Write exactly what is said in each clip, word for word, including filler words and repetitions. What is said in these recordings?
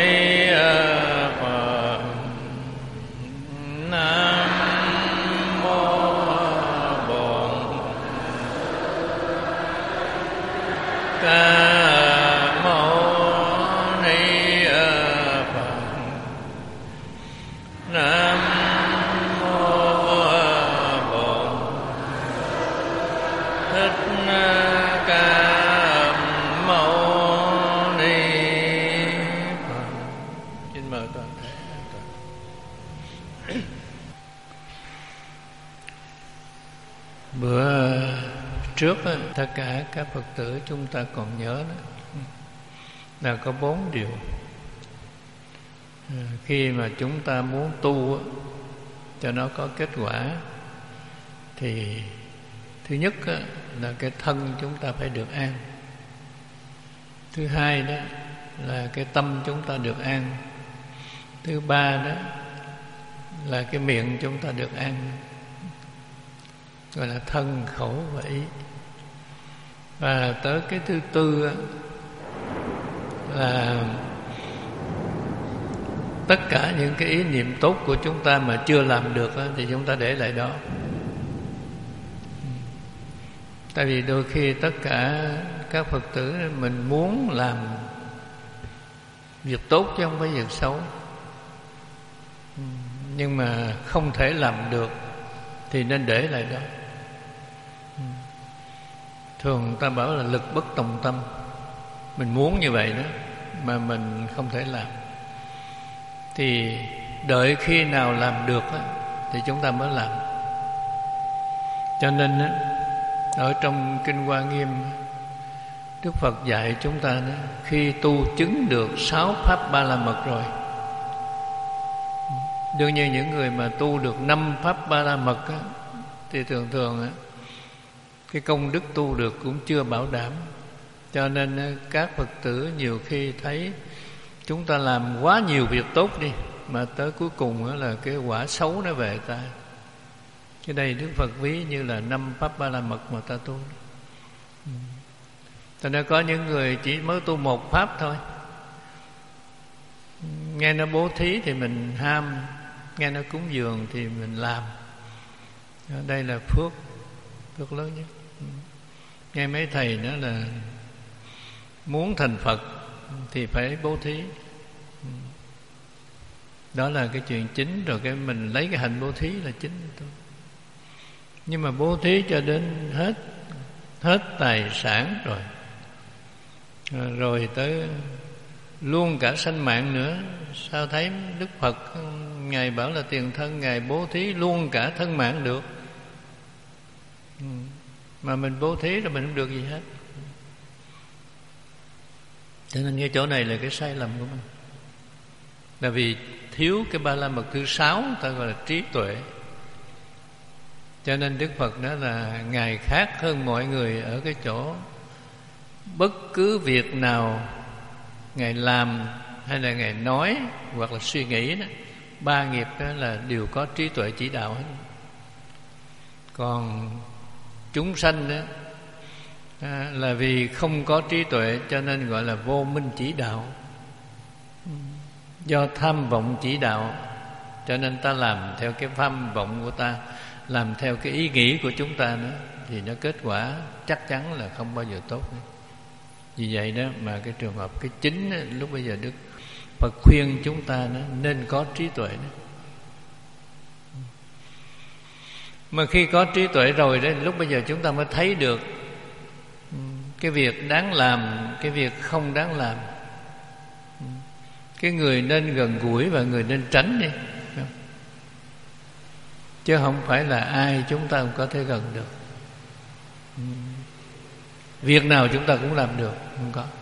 Trước tất cả các Phật tử chúng ta còn nhớ đó, là có bốn điều. Khi mà chúng ta muốn tu cho nó có kết quả thì thứ nhất là cái thân chúng ta phải được an. Thứ hai đó là cái tâm chúng ta được an. Thứ ba đó là cái miệng chúng ta được an, gọi là thân, khẩu và ý. Và tới cái thứ tư là tất cả những cái ý niệm tốt của chúng ta mà chưa làm được thì chúng ta để lại đó. Tại vì đôi khi tất cả các Phật tử mình muốn làm việc tốt chứ không phải việc xấu, nhưng mà không thể làm được thì nên để lại đó. Thường ta bảo là lực bất tòng tâm. Mình muốn như vậy đó mà mình không thể làm, thì đợi khi nào làm được đó, thì chúng ta mới làm. Cho nên đó, ở trong Kinh Hoa Nghiêm, Đức Phật dạy chúng ta đó, khi tu chứng được sáu pháp ba la mật rồi, đương nhiên những người mà tu được năm pháp ba la mật đó, thì thường thường đó, cái công đức tu được cũng chưa bảo đảm. Cho nên các Phật tử nhiều khi thấy chúng ta làm quá nhiều việc tốt đi, mà tới cuối cùng là cái quả xấu nó về ta. Cái đây Đức Phật ví như là năm pháp ba la mật mà ta tu. Cho nên có những người chỉ mới tu một pháp thôi, nghe nó bố thí thì mình ham, nghe nó cúng dường thì mình làm. Đây là phước, phước lớn nhất. Nghe mấy thầy nói là muốn thành Phật thì phải bố thí, đó là cái chuyện chính. Rồi cái mình lấy cái hạnh bố thí là chính thôi. Nhưng mà bố thí cho đến hết hết tài sản rồi, rồi tới luôn cả sanh mạng nữa. Sao thấy Đức Phật Ngài bảo là tiền thân, Ngài bố thí luôn cả thân mạng được, mà mình bố thí rồi mình không được gì hết. Cho nên cái chỗ này là cái sai lầm của mình, là vì thiếu cái ba la mật thứ sáu, ta gọi là trí tuệ. Cho nên Đức Phật nói là Ngài khác hơn mọi người ở cái chỗ bất cứ việc nào Ngài làm hay là Ngài nói hoặc là suy nghĩ đó, ba nghiệp đó là đều có trí tuệ chỉ đạo hết. Còn chúng sanh đó à, là vì không có trí tuệ cho nên gọi là vô minh chỉ đạo. Do tham vọng chỉ đạo cho nên ta làm theo cái tham vọng của ta, làm theo cái ý nghĩ của chúng ta nữa, thì nó kết quả chắc chắn là không bao giờ tốt nữa. Vì vậy đó mà cái trường hợp cái chính đó, lúc bây giờ Đức Phật khuyên chúng ta đó, nên có trí tuệ đó. Mà khi có trí tuệ rồi đó, lúc bây giờ chúng ta mới thấy được cái việc đáng làm, cái việc không đáng làm, cái người nên gần gũi và người nên tránh đi, chứ không phải là ai chúng ta cũng có thể gần được. Việc nào chúng ta cũng làm được, không có.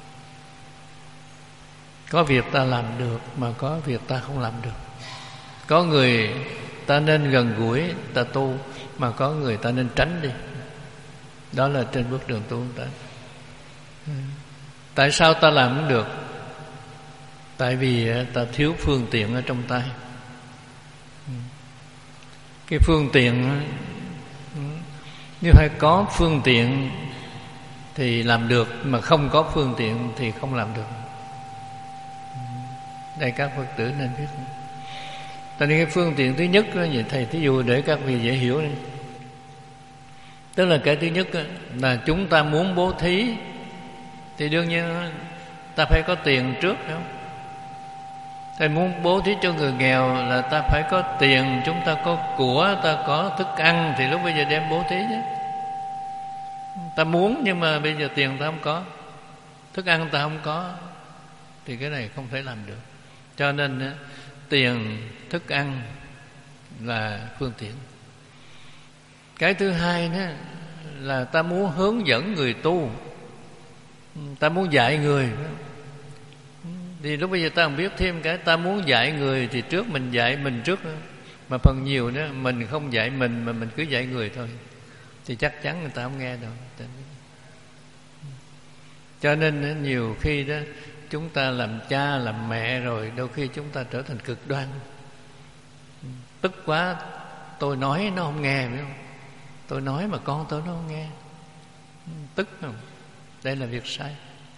Có việc ta làm được mà có việc ta không làm được. Có người ta nên gần gũi, ta tu, mà có người ta nên tránh đi. Đó là trên bước đường tu ta. Tại sao ta làm không được? Tại vì ta thiếu phương tiện ở trong tay. Cái phương tiện, nếu phải có phương tiện thì làm được, mà không có phương tiện thì không làm được. Đây các Phật tử nên biết. Cho nên cái phương tiện thứ nhất đó, vậy thầy thí dụ để các vị dễ hiểu này. Tức là cái thứ nhất đó, là chúng ta muốn bố thí thì đương nhiên ta phải có tiền trước, phải không? Thầy muốn bố thí cho người nghèo là ta phải có tiền, chúng ta có của, ta có thức ăn thì lúc bây giờ đem bố thí chứ. Ta muốn nhưng mà bây giờ tiền ta không có, thức ăn ta không có, thì cái này không thể làm được. Cho nên tiền, thức ăn là phương tiện. Cái thứ hai đó là ta muốn hướng dẫn người tu, ta muốn dạy người. Thì lúc bây giờ ta không biết thêm cái ta muốn dạy người thì trước mình dạy mình trước đó. Mà phần nhiều đó mình không dạy mình mà mình cứ dạy người thôi thì chắc chắn người ta không nghe đâu. Cho nên nhiều khi đó chúng ta làm cha làm mẹ rồi đôi khi chúng ta trở thành cực đoan. Tức quá tôi nói nó không nghe, phải không? Tôi nói mà con tôi nó không nghe, tức không? Đây là việc sai.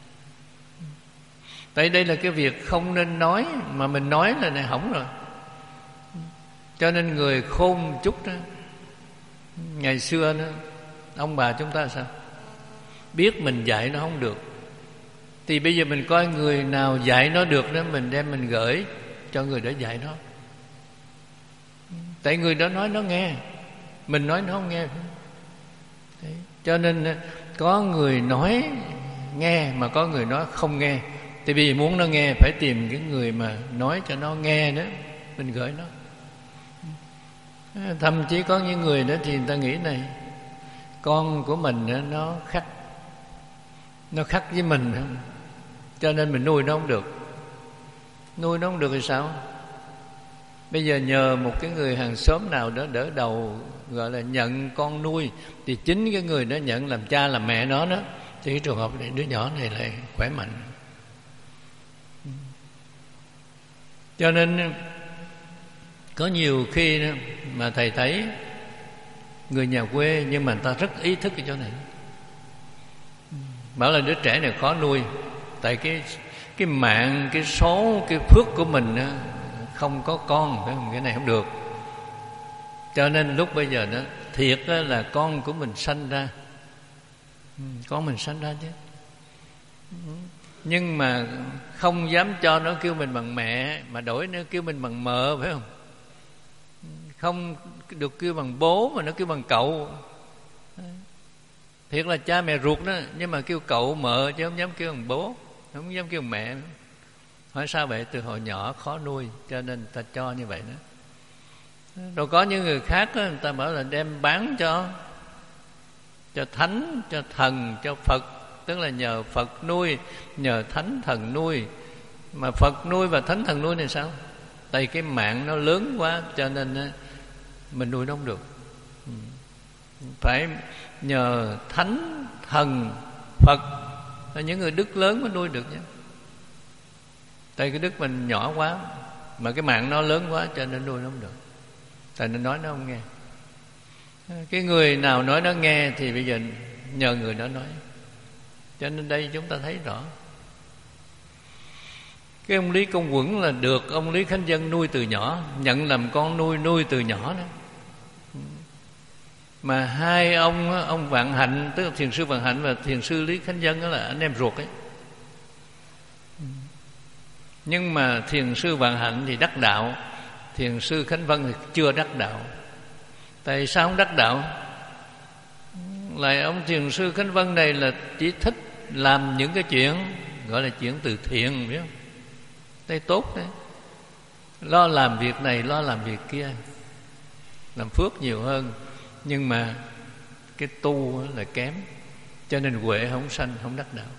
Tại đây là cái việc không nên nói, mà mình nói là này hỏng rồi. Cho nên người khôn chút đó, ngày xưa đó, ông bà chúng ta sao? Biết mình dạy nó không được thì bây giờ mình coi người nào dạy nó được đó, mình đem mình gửi cho người đó dạy nó. Tại người đó nói nó nghe, mình nói nó không nghe. Đấy. Cho nên có người nói nghe mà có người nói không nghe. Thì vì muốn nó nghe phải tìm cái người mà nói cho nó nghe đó, mình gửi nó. Thậm chí có những người đó thì người ta nghĩ này, con của mình đó, nó khắc Nó khắc với mình, cho nên mình nuôi nó không được. Nuôi nó không được thì sao? Bây giờ nhờ một cái người hàng xóm nào đó đỡ đầu, gọi là nhận con nuôi, thì chính cái người đó nhận làm cha làm mẹ nó đó, thì cái trường hợp này đứa nhỏ này lại khỏe mạnh. Cho nên có nhiều khi mà thầy thấy người nhà quê nhưng mà người ta rất ý thức cái chỗ này. Bảo là đứa trẻ này khó nuôi, tại cái cái mạng, cái số, cái phước của mình không có con, phải không? Cái này không được. Cho nên lúc bây giờ đó thiệt là con của mình sanh ra, con mình sanh ra chứ, nhưng mà không dám cho nó kêu mình bằng mẹ, mà đổi nó kêu mình bằng mợ, phải không? Không được kêu bằng bố mà nó kêu bằng cậu. Thiệt là cha mẹ ruột đó, nhưng mà kêu cậu mợ chứ không dám kêu bằng bố, không dám kêu bằng mẹ. Hỏi sao vậy? Từ hồi nhỏ khó nuôi cho nên ta cho như vậy đó. Rồi có những người khác đó, người ta bảo là đem bán cho cho thánh, cho thần, cho Phật. Tức là nhờ Phật nuôi, nhờ thánh thần nuôi. Mà Phật nuôi và thánh thần nuôi này sao? Tại cái mạng nó lớn quá cho nên mình nuôi nó không được. Phải nhờ thánh thần Phật là những người đức lớn mới nuôi được nhé. Tại cái đức mình nhỏ quá, mà cái mạng nó lớn quá cho nên nuôi nó không được. Tại nên nói nó không nghe. Cái người nào nói nó nghe thì bây giờ nhờ người đó nói. Cho nên đây chúng ta thấy rõ. Cái ông Lý Công Uẩn là được ông Lý Khánh Vân nuôi từ nhỏ, nhận làm con nuôi, nuôi từ nhỏ đó. Mà hai ông, ông Vạn Hạnh, tức là thiền sư Vạn Hạnh và thiền sư Lý Khánh Vân, đó là anh em ruột ấy. Nhưng mà thiền sư Vạn Hạnh thì đắc đạo, thiền sư Khánh Vân thì chưa đắc đạo. Tại sao không đắc đạo? Lại ông thiền sư Khánh Vân này là chỉ thích làm những cái chuyện gọi là chuyện từ thiện, biết không? Đây tốt đấy, lo làm việc này, lo làm việc kia, làm phước nhiều hơn. Nhưng mà cái tu là kém, cho nên huệ không sanh, không đắc đạo.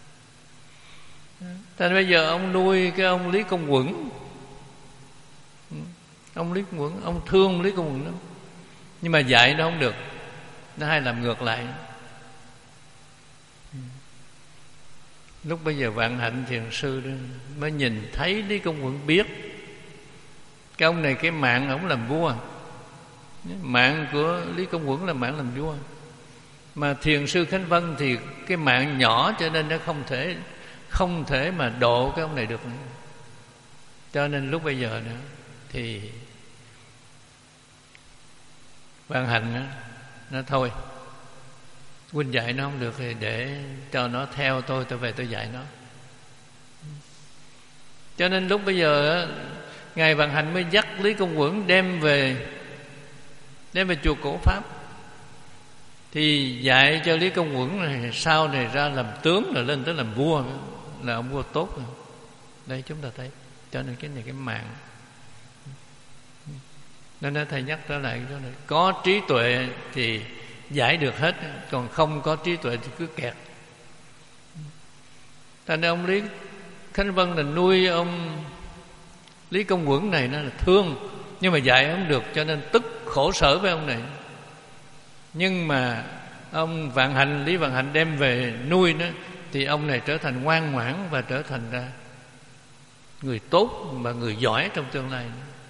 Thành bây giờ ông nuôi cái ông Lý Công Uẩn, ông Lý Công Uẩn, ông thương Lý Công Uẩn lắm, nhưng mà dạy nó không được, nó hay làm ngược lại. Lúc bây giờ Vạn Hạnh thiền sư đó mới nhìn thấy Lý Công Uẩn, biết cái ông này cái mạng ổng làm vua. Mạng của Lý Công Uẩn là mạng làm vua, mà thiền sư Khánh Vân thì cái mạng nhỏ cho nên nó không thể không thể mà độ cái ông này được. Cho nên lúc bây giờ nữa thì Vạn Hạnh đó, nó thôi, huynh dạy nó không được thì để cho nó theo tôi, tôi về tôi dạy nó. Cho nên lúc bây giờ ngài Vạn Hạnh mới dắt Lý Công Uẩn đem về đem về chùa Cổ Pháp, thì dạy cho Lý Công Uẩn này sau này ra làm tướng, rồi lên tới làm vua, là ông vua tốt rồi. Đây chúng ta thấy. Cho nên cái này cái mạng. Nên thầy nhắc trở lại cái này, có trí tuệ thì giải được hết, còn không có trí tuệ thì cứ kẹt. Thành ra ông Lý Khánh Vân là nuôi ông Lý Công Uẩn này, nó là thương, nhưng mà dạy không được, cho nên tức khổ sở với ông này. Nhưng mà ông Vạn Hạnh, Lý Vạn Hạnh đem về nuôi đó, thì ông này trở thành ngoan ngoãn và trở thành ra người tốt và người giỏi trong tương lai.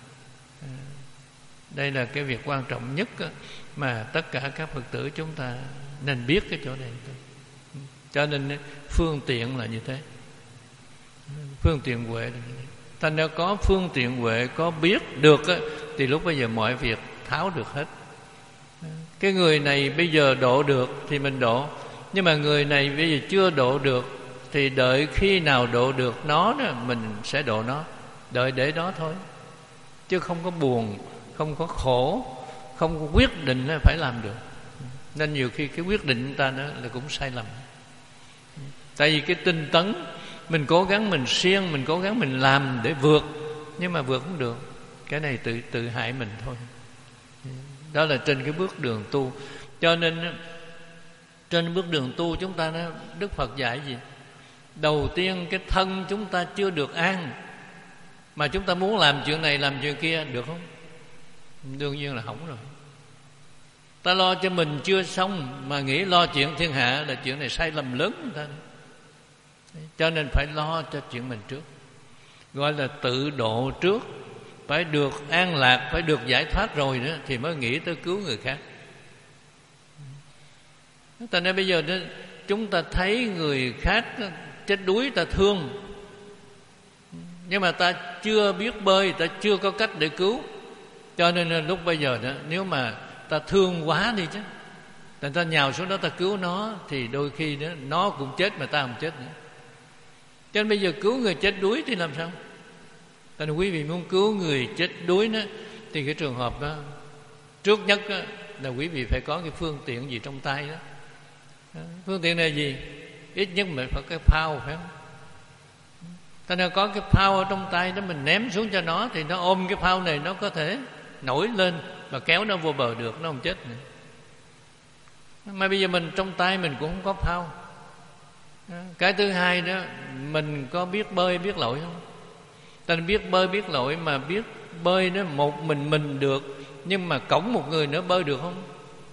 Đây là cái việc quan trọng nhất mà tất cả các Phật tử chúng ta nên biết cái chỗ này. Cho nên phương tiện là như thế. Phương tiện huệ là như thế. Thành ra có phương tiện huệ, có biết được thì lúc bây giờ mọi việc tháo được hết. Cái người này bây giờ độ được thì mình độ, nhưng mà người này bây giờ chưa độ được thì đợi khi nào độ được nó đó, mình sẽ độ nó. Đợi để đó thôi, chứ không có buồn, không có khổ, không có quyết định phải làm được. Nên nhiều khi cái quyết định của ta đó là cũng sai lầm. Tại vì cái tinh tấn, mình cố gắng mình siêng, mình cố gắng mình làm để vượt, nhưng mà vượt không được. Cái này tự tự hại mình thôi. Đó là trên cái bước đường tu. Cho nên trên bước đường tu chúng ta đó, Đức Phật dạy gì? Đầu tiên cái thân chúng ta chưa được an, mà chúng ta muốn làm chuyện này làm chuyện kia, được không? Đương nhiên là hỏng rồi. Ta lo cho mình chưa xong mà nghĩ lo chuyện thiên hạ là chuyện này sai lầm lớn người ta. Cho nên phải lo cho chuyện mình trước, gọi là tự độ trước. Phải được an lạc, phải được giải thoát rồi nữa thì mới nghĩ tới cứu người khác. Tại nên bây giờ đó, chúng ta thấy người khác chết đuối ta thương, nhưng mà ta chưa biết bơi, ta chưa có cách để cứu. Cho nên là lúc bây giờ đó, nếu mà ta thương quá đi chứ, ta, ta nhào xuống đó ta cứu nó, thì đôi khi đó, nó cũng chết mà ta không chết nữa. Cho nên bây giờ cứu người chết đuối thì làm sao? Tại nên quý vị muốn cứu người chết đuối đó, thì cái trường hợp đó, trước nhất đó, là quý vị phải có cái phương tiện gì trong tay đó. Phương tiện này gì? Ít nhất mình phải có cái phao, phải không? Cho nên có cái phao ở trong tay đó, mình ném xuống cho nó, thì nó ôm cái phao này, nó có thể nổi lên và kéo nó vô bờ được, nó không chết nữa. Mà bây giờ mình trong tay mình cũng không có phao. Cái thứ hai đó, mình có biết bơi biết lội không? Ta biết bơi biết lội, mà biết bơi đó một mình mình được, nhưng mà cõng một người nữa bơi được không?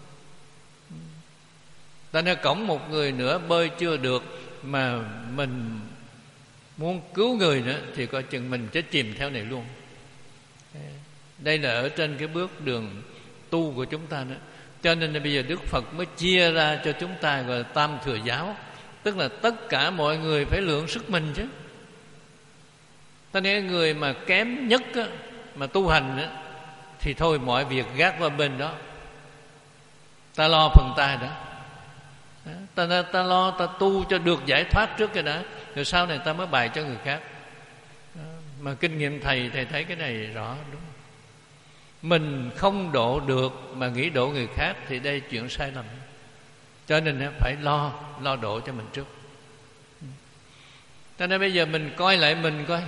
Ta nói cõng một người nữa bơi chưa được, mà mình muốn cứu người nữa thì coi chừng mình chết chìm theo này luôn. Đây là ở trên cái bước đường tu của chúng ta nữa. Cho nên là bây giờ Đức Phật mới chia ra cho chúng ta gọi là tam thừa giáo, tức là tất cả mọi người phải lượng sức mình chứ. Ta nói người mà kém nhất á, mà tu hành á, thì thôi mọi việc gác qua bên đó, ta lo phần ta đó. Ta, ta lo ta tu cho được giải thoát trước cái đã, rồi sau này ta mới bày cho người khác. Mà kinh nghiệm thầy, thầy thấy cái này rõ đúng. Mình không độ được mà nghĩ độ người khác thì đây chuyện sai lầm. Cho nên phải lo lo độ cho mình trước. Cho nên bây giờ mình coi lại mình coi.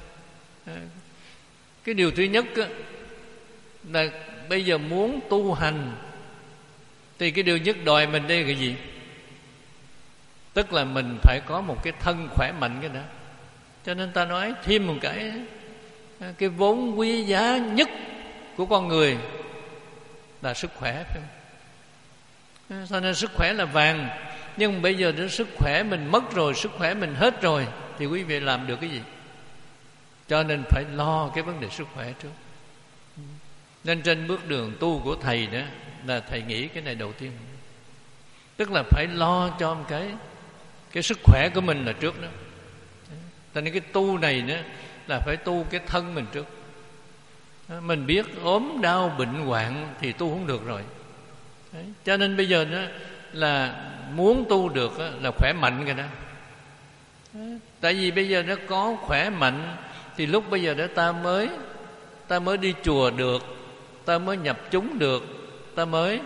Cái điều thứ nhất là bây giờ muốn tu hành thì cái điều nhất đòi mình đây là cái gì? Tức là mình phải có một cái thân khỏe mạnh cái đó. Cho nên ta nói thêm một cái, cái vốn quý giá nhất của con người là sức khỏe, phải không? Cho nên sức khỏe là vàng. Nhưng bây giờ đến sức khỏe mình mất rồi, sức khỏe mình hết rồi, thì quý vị làm được cái gì? Cho nên phải lo cái vấn đề sức khỏe trước. Nên trên bước đường tu của thầy đó, là thầy nghĩ cái này đầu tiên. Tức là phải lo cho một cái cái sức khỏe của mình là trước đó. Cho nên cái tu này đó, là phải tu cái thân mình trước. Mình biết ốm đau bệnh hoạn thì tu không được rồi. Đấy. Cho nên bây giờ đó là muốn tu được là khỏe mạnh rồi đó. Đấy. Tại vì bây giờ nó có khỏe mạnh thì lúc bây giờ đó ta mới ta mới đi chùa được, ta mới nhập chúng được, ta mới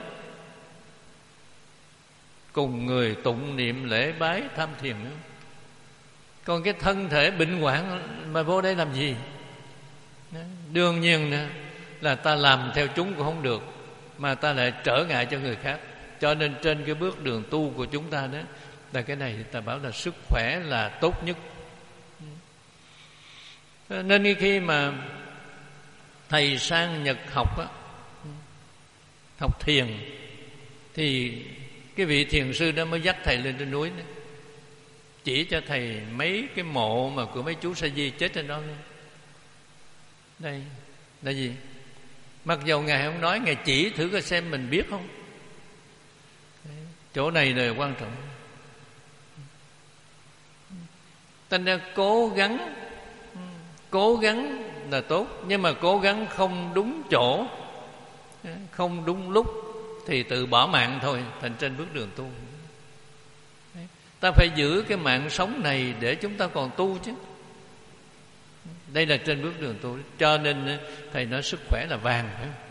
cùng người tụng niệm lễ bái tham thiền nữa. Còn cái thân thể bệnh hoạn mà vô đây làm gì? Đương nhiên là ta làm theo chúng cũng không được, mà ta lại trở ngại cho người khác. Cho nên trên cái bước đường tu của chúng ta đó là cái này ta bảo là sức khỏe là tốt nhất. Nên khi mà thầy sang Nhật học á, học thiền, thì cái vị thiền sư đó mới dắt thầy lên trên núi đó, chỉ cho thầy mấy cái mộ mà của mấy chú sa di chết trên đó. Đây là gì? Mặc dầu Ngài không nói, Ngài chỉ thử coi xem mình biết không. Chỗ này là quan trọng. Thành ra cố gắng, cố gắng là tốt, nhưng mà cố gắng không đúng chỗ, không đúng lúc thì tự bỏ mạng thôi. Thành trên bước đường tu, ta phải giữ cái mạng sống này để chúng ta còn tu chứ. Đây là trên bước đường tu. Cho nên thầy nói sức khỏe là vàng, phải không?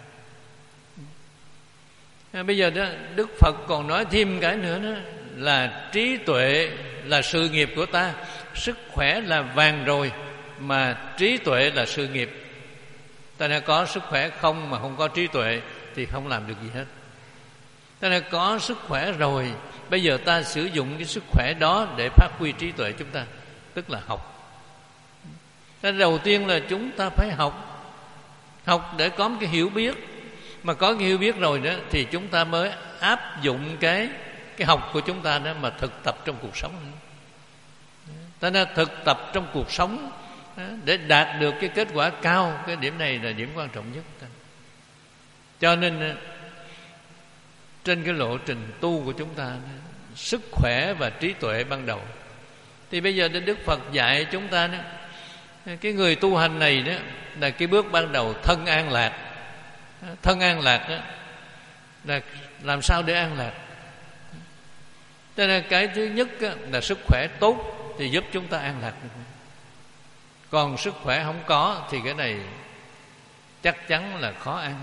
À, bây giờ đó Đức Phật còn nói thêm cái nữa đó là trí tuệ là sự nghiệp của ta. Sức khỏe là vàng rồi, mà trí tuệ là sự nghiệp. Ta đã có sức khỏe không mà không có trí tuệ thì không làm được gì hết. Ta đã có sức khỏe rồi, bây giờ ta sử dụng cái sức khỏe đó để phát huy trí tuệ chúng ta, tức là học. Cái đầu tiên là chúng ta phải học, học để có một cái hiểu biết. Mà có cái hiểu biết rồi đó thì chúng ta mới áp dụng cái cái học của chúng ta đó mà thực tập trong cuộc sống. Ta nên thực tập trong cuộc sống để đạt được cái kết quả cao. Cái điểm này là điểm quan trọng nhất. Cho nên trên cái lộ trình tu của chúng ta, sức khỏe và trí tuệ ban đầu, thì bây giờ Đức Phật dạy chúng ta đó, cái người tu hành này đó là cái bước ban đầu thân an lạc. Thân an lạc đó là làm sao để an lạc. Cho nên cái thứ nhất là sức khỏe tốt thì giúp chúng ta an lạc. Còn sức khỏe không có thì cái này chắc chắn là khó an.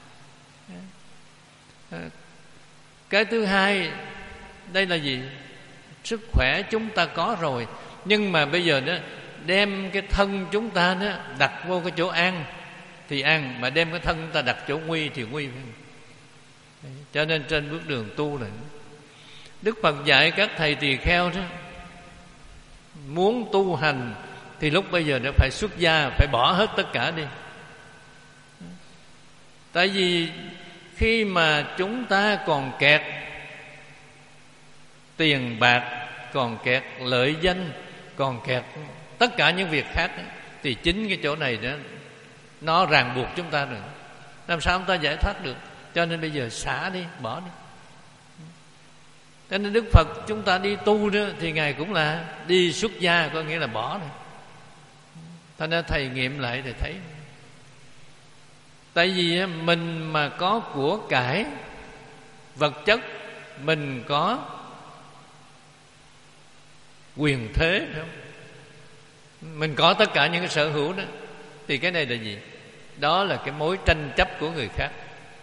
Cái thứ hai, đây là gì? Sức khỏe chúng ta có rồi, nhưng mà bây giờ đó đem cái thân chúng ta đó đặt vô cái chỗ an thì an, mà đem cái thân chúng ta đặt chỗ nguy thì nguy. Cho nên trên bước đường tu này, Đức Phật dạy các thầy tỳ kheo đó, muốn tu hành thì lúc bây giờ nó phải xuất gia, phải bỏ hết tất cả đi. Tại vì khi mà chúng ta còn kẹt tiền bạc, còn kẹt lợi danh, còn kẹt tất cả những việc khác đó, thì chính cái chỗ này đó nó ràng buộc chúng ta rồi. Làm sao chúng ta giải thoát được? Cho nên bây giờ xả đi, bỏ đi. Cho nên Đức Phật chúng ta đi tu đó thì Ngài cũng là đi xuất gia, có nghĩa là bỏ này. Thành ra thầy nghiệm lại thì thấy, tại vì mình mà có của cải vật chất, mình có quyền thế, phải không? Mình có tất cả những cái sở hữu đó, thì cái này là gì? Đó là cái mối tranh chấp của người khác.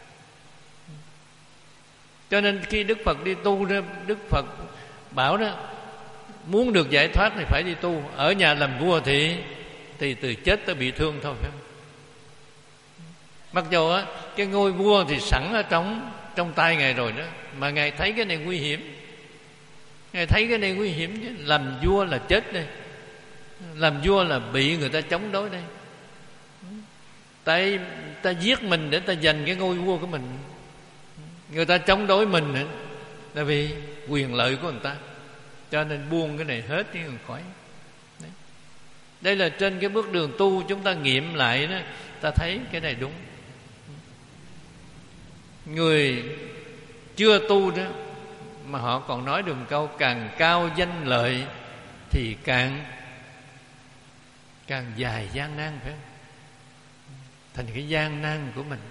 Cho nên khi Đức Phật đi tu đó, Đức Phật bảo đó, muốn được giải thoát thì phải đi tu. Ở nhà làm vua thì thì từ chết tới bị thương thôi, phải không? Mặc dù á, cái ngôi vua thì sẵn ở trong trong tay Ngài rồi đó, mà Ngài thấy cái này nguy hiểm. Ngài thấy cái này nguy hiểm chứ. Làm vua là chết đây, làm vua là bị người ta chống đối đây. Tại ta giết mình để ta giành cái ngôi vua của mình, người ta chống đối mình nữa, là vì quyền lợi của người ta. Cho nên buông cái này hết chứ còn khỏi. Đấy. Đây là trên cái bước đường tu chúng ta nghiệm lại đó, ta thấy cái này đúng. Người chưa tu đó mà họ còn nói được một câu: càng cao danh lợi thì càng càng dài gian nan, phải không? Thành cái gian nan của mình.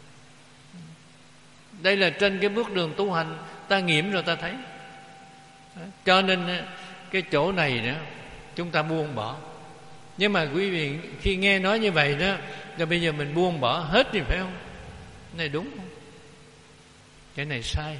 Đây là trên cái bước đường tu hành, ta nghiệm rồi ta thấy. Cho nên cái chỗ này đó chúng ta buông bỏ. Nhưng mà quý vị khi nghe nói như vậy đó, rồi bây giờ mình buông bỏ hết thì phải không? Cái này đúng không? Cái này sai.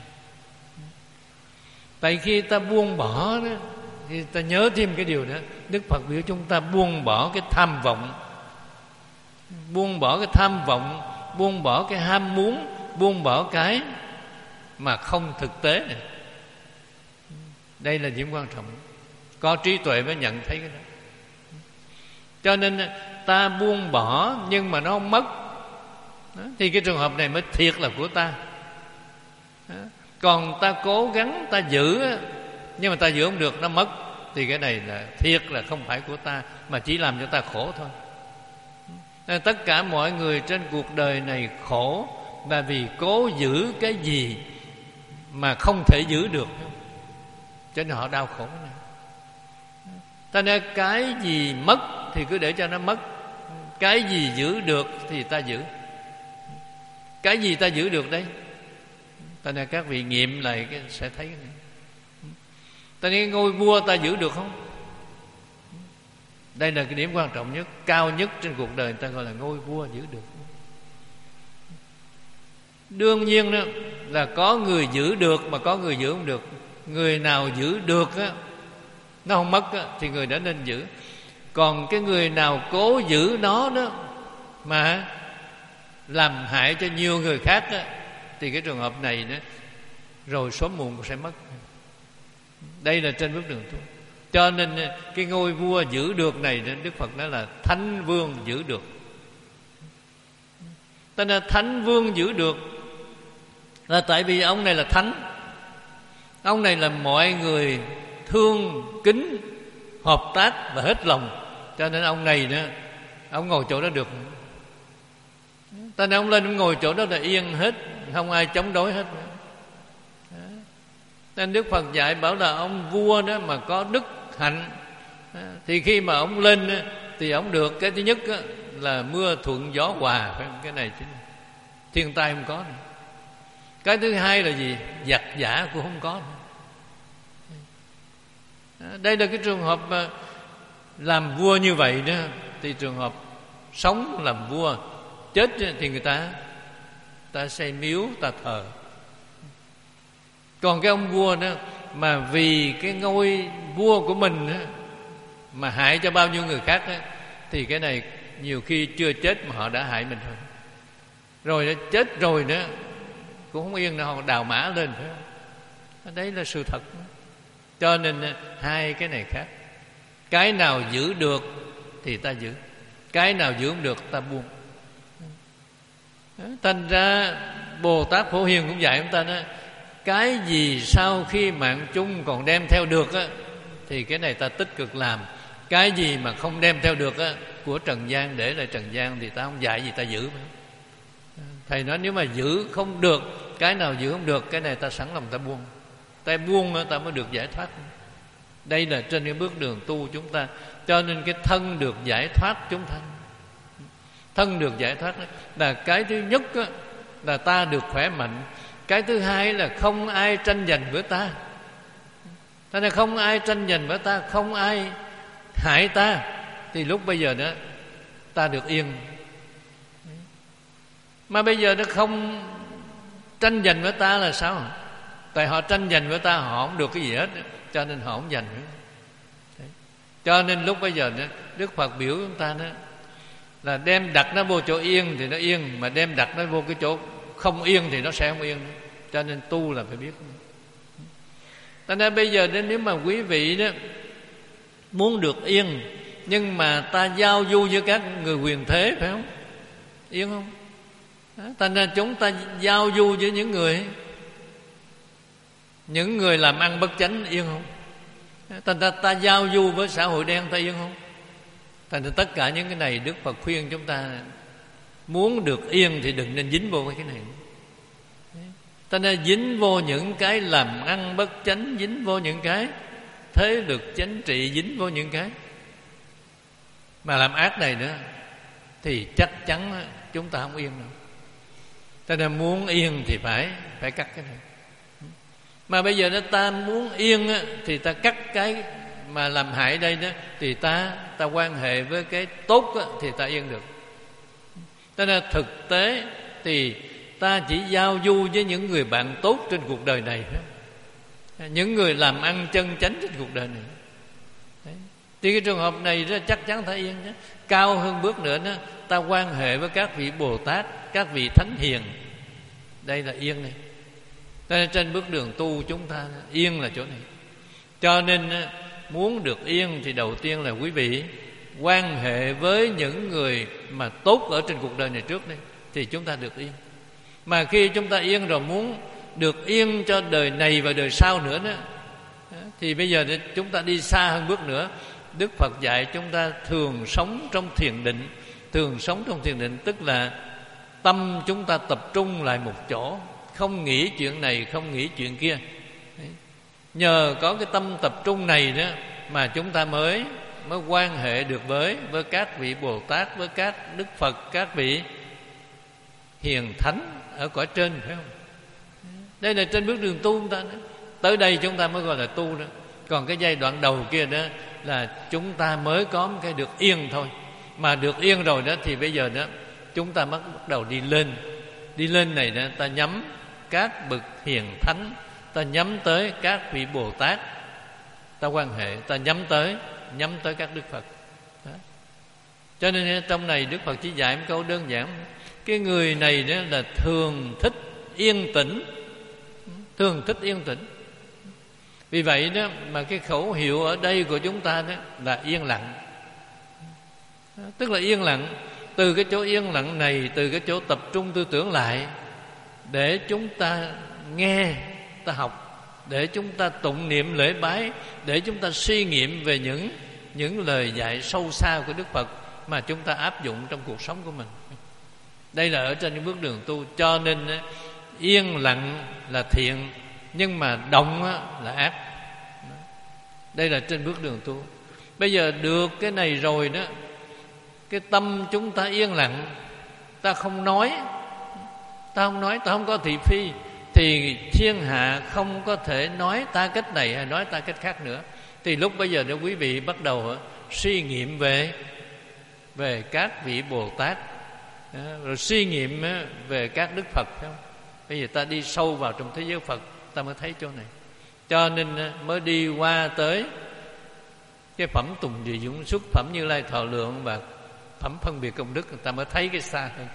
Tại khi ta buông bỏ đó, thì ta nhớ thêm cái điều đó. Đức Phật biểu chúng ta buông bỏ cái tham vọng, buông bỏ cái tham vọng, buông bỏ cái ham muốn, buông bỏ cái mà không thực tế này. Đây là điểm quan trọng. Có trí tuệ mới nhận thấy cái đó. Cho nên ta buông bỏ nhưng mà nó không mất đó, thì cái trường hợp này mới thiệt là của ta đó. Còn ta cố gắng ta giữ nhưng mà ta giữ không được, nó mất, thì cái này là thiệt là không phải của ta, mà chỉ làm cho ta khổ thôi. Nên tất cả mọi người trên cuộc đời này khổ là vì cố giữ cái gì mà không thể giữ được, cho nên họ đau khổ này. Ta nên cái gì mất thì cứ để cho nó mất, cái gì giữ được thì ta giữ. Cái gì ta giữ được đấy? Ta nên các vị nghiệm lại cái sẽ thấy cái này. Ta nên ngôi vua ta giữ được không? Đây là cái điểm quan trọng nhất, cao nhất trên cuộc đời, người ta gọi là ngôi vua giữ được. Đương nhiên đó là có người giữ được mà có người giữ không được. Người nào giữ được á, nó không mất á, thì người đó nên giữ. Còn cái người nào cố giữ nó đó mà làm hại cho nhiều người khác á, thì cái trường hợp này đó, rồi sớm muộn cũng sẽ mất. Đây là trên bước đường tu. Cho nên cái ngôi vua giữ được này, Đức Phật nói là thánh vương giữ được. Tên là thánh vương giữ được là tại vì ông này là thánh. Ông này là mọi người thương kính, hợp tác và hết lòng. Cho nên ông này đó, ông ngồi chỗ đó được. Tên ông lên ông ngồi chỗ đó là yên hết, không ai chống đối hết. Nên Đức Phật dạy bảo là ông vua đó mà có đức hạnh, thì khi mà ông lên thì ông được cái thứ nhất là mưa thuận gió hòa, cái này chính thiên tai không có nữa. Cái thứ hai là gì? Giặc giả cũng không có nữa. Đây là cái trường hợp mà làm vua như vậy đó, thì trường hợp sống làm vua, chết thì người ta ta xây miếu, ta thờ. Còn cái ông vua đó mà vì cái ngôi vua của mình đó, mà hại cho bao nhiêu người khác đó, thì cái này nhiều khi chưa chết mà họ đã hại mình rồi. Rồi đó, chết rồi đó cũng không yên đâu, họ đào mã lên, phải không? Đấy là sự thật. Cho nên hai cái này khác. Cái nào giữ được thì ta giữ, cái nào giữ không được ta buông. Thành ra Bồ Tát Phổ Hiền cũng dạy chúng ta đó, cái gì sau khi mạng chung còn đem theo được á, thì cái này ta tích cực làm. Cái gì mà không đem theo được á, của trần gian để lại trần gian, thì ta không dạy gì ta giữ. Thầy nói nếu mà giữ không được, cái nào giữ không được, cái này ta sẵn lòng ta buông. Ta buông ta mới được giải thoát. Đây là trên cái bước đường tu chúng ta. Cho nên cái thân được giải thoát chúng ta, thân được giải thoát là cái thứ nhất á, là ta được khỏe mạnh. Cái thứ hai là không ai tranh giành với ta. Thế nên không ai tranh giành với ta, không ai hại ta, thì lúc bây giờ đó ta được yên. Mà bây giờ nó không tranh giành với ta là sao? Tại họ tranh giành với ta, họ không được cái gì hết, cho nên họ không giành nữa. Cho nên lúc bây giờ đó, Đức Phật biểu chúng ta đó là đem đặt nó vô chỗ yên thì nó yên, mà đem đặt nó vô cái chỗ không yên thì nó sẽ không yên. Cho nên tu là phải biết. Cho nên bây giờ nếu mà quý vị đó muốn được yên, nhưng mà ta giao du với các người quyền thế, phải không? Yên không? Cho nên chúng ta giao du với những người Những người làm ăn bất chánh, yên không? Thành ra ta giao du với xã hội đen, ta yên không? Thành ra tất cả những cái này Đức Phật khuyên chúng ta muốn được yên thì đừng nên dính vô cái này. Ta nên dính vô những cái làm ăn bất chánh, dính vô những cái thế lực chính trị, dính vô những cái mà làm ác này nữa thì chắc chắn chúng ta không yên đâu. Cho nên muốn yên thì phải phải cắt cái này. Mà bây giờ đó ta muốn yên thì ta cắt cái mà làm hại đây đó, thì ta ta quan hệ với cái tốt thì ta yên được. Cho nên thực tế thì ta chỉ giao du với những người bạn tốt trên cuộc đời này, những người làm ăn chân chánh trên cuộc đời này. Đấy. Thì cái trường hợp này đó chắc chắn ta yên chứ. Cao hơn bước nữa đó, ta quan hệ với các vị Bồ Tát, các vị Thánh Hiền, đây là yên này. Nên trên bước đường tu chúng ta yên là chỗ này. Cho nên muốn được yên thì đầu tiên là quý vị quan hệ với những người mà tốt ở trên cuộc đời này trước đây, thì chúng ta được yên. Mà khi chúng ta yên rồi, muốn được yên cho đời này và đời sau nữa đó, thì bây giờ chúng ta đi xa hơn bước nữa. Đức Phật dạy chúng ta thường sống trong thiền định. Thường sống trong thiền định tức là tâm chúng ta tập trung lại một chỗ, không nghĩ chuyện này, không nghĩ chuyện kia. Đấy. Nhờ có cái tâm tập trung này đó mà chúng ta mới mới quan hệ được với với các vị Bồ Tát, với các Đức Phật, các vị hiền thánh ở cõi trên, phải không? Đây là trên bước đường tu chúng ta đó. Tới đây chúng ta mới gọi là tu đó. Còn cái giai đoạn đầu kia đó là chúng ta mới có một cái được yên thôi. Mà được yên rồi đó thì bây giờ đó chúng ta mới bắt đầu đi lên. Đi lên này đó, ta nhắm các bậc hiền thánh, ta nhắm tới các vị Bồ Tát, ta quan hệ, ta nhắm tới nhắm tới các Đức Phật đó. Cho nên trong này Đức Phật chỉ dạy một câu đơn giản: cái người này đó là thường thích yên tĩnh, thường thích yên tĩnh. Vì vậy đó mà cái khẩu hiệu ở đây của chúng ta đó là yên lặng. Tức là yên lặng. Từ cái chỗ yên lặng này, từ cái chỗ tập trung tư tưởng lại, để chúng ta nghe, ta học, để chúng ta tụng niệm lễ bái, để chúng ta suy nghiệm về những những lời dạy sâu xa của Đức Phật mà chúng ta áp dụng trong cuộc sống của mình. Đây là ở trên những bước đường tu. Cho nên yên lặng là thiện, nhưng mà động là ác. Đây là trên bước đường tu. Bây giờ được cái này rồi đó, cái tâm chúng ta yên lặng, ta không nói, ta không nói, ta không có thị phi, thì thiên hạ không có thể nói ta cách này hay nói ta cách khác nữa. Thì lúc bây giờ nếu quý vị bắt đầu suy nghiệm về về các vị Bồ Tát, rồi suy nghiệm về các Đức Phật, không? Bây giờ ta đi sâu vào trong thế giới Phật, ta mới thấy chỗ này. Cho nên mới đi qua tới cái phẩm Tùng Địa Dũng Xuất, phẩm Như Lai Thọ Lượng và phẩm Phân Biệt Công Đức, người ta mới thấy cái xa hơn.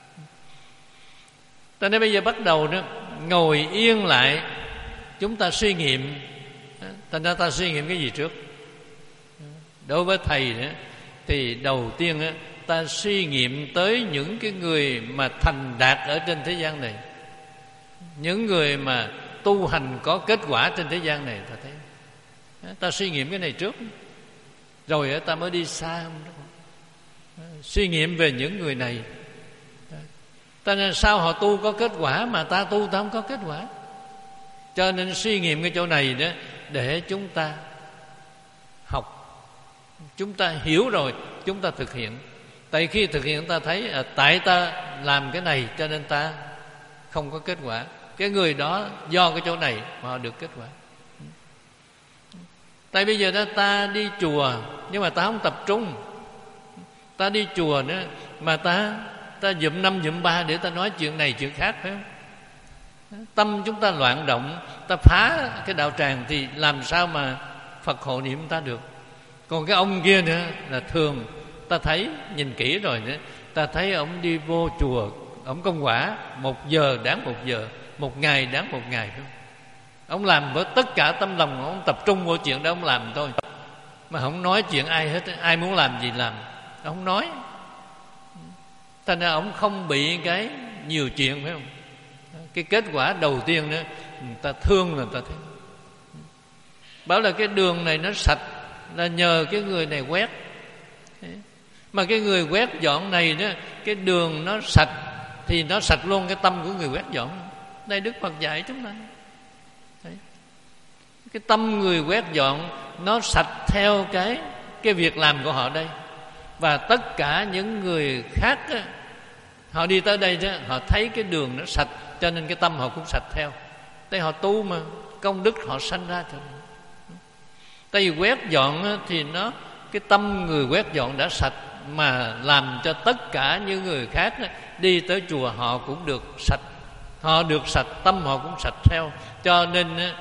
Cho nên bây giờ bắt đầu đó, ngồi yên lại, chúng ta suy nghiệm. Thành ra ta suy nghiệm cái gì trước? Đối với thầy đó, thì đầu tiên đó, ta suy nghiệm tới những cái người mà thành đạt ở trên thế gian này, những người mà tu hành có kết quả trên thế gian này. Ta thấy ta suy nghiệm cái này trước, rồi ta mới đi xa hơn đó. Suy nghiệm về những người này. Ta nên sao họ tu có kết quả mà ta tu ta không có kết quả. Cho nên suy nghiệm cái chỗ này đó, để chúng ta học, chúng ta hiểu rồi chúng ta thực hiện. Tại khi thực hiện ta thấy à, tại ta làm cái này cho nên ta không có kết quả. Cái người đó do cái chỗ này mà họ được kết quả. Tại bây giờ đó ta đi chùa nhưng mà ta không tập trung. Ta đi chùa nữa mà ta ta dụm năm dụm ba để ta nói chuyện này chuyện khác, phải không? Tâm chúng ta loạn động, ta phá cái đạo tràng thì làm sao mà Phật hộ niệm ta được. Còn cái ông kia nữa là thường ta thấy, nhìn kỹ rồi nữa, ta thấy ông đi vô chùa, ông công quả một giờ đáng một giờ, một ngày đáng một ngày, phải không? Ông làm với tất cả tâm lòng, ông tập trung vào chuyện đó ông làm thôi, mà không nói chuyện ai hết. Ai muốn làm gì làm, ông không nói. Thành ra ông không bị cái nhiều chuyện, phải không? Cái kết quả đầu tiên đó, người ta thương là người ta thấy. Bảo là cái đường này nó sạch là nhờ cái người này quét. Mà cái người quét dọn này đó, cái đường nó sạch thì nó sạch luôn cái tâm của người quét dọn. Đây Đức Phật dạy chúng ta. Đấy. Cái tâm người quét dọn nó sạch theo cái cái việc làm của họ đây. Và tất cả những người khác á, họ đi tới đây đó, họ thấy cái đường nó sạch, cho nên cái tâm họ cũng sạch theo. Tại họ tu mà, công đức họ sanh ra cho nên. Tại vì quét dọn á, thì nó cái tâm người quét dọn đã sạch, mà làm cho tất cả những người khác á, đi tới chùa họ cũng được sạch. Họ được sạch, tâm họ cũng sạch theo. Cho nên á,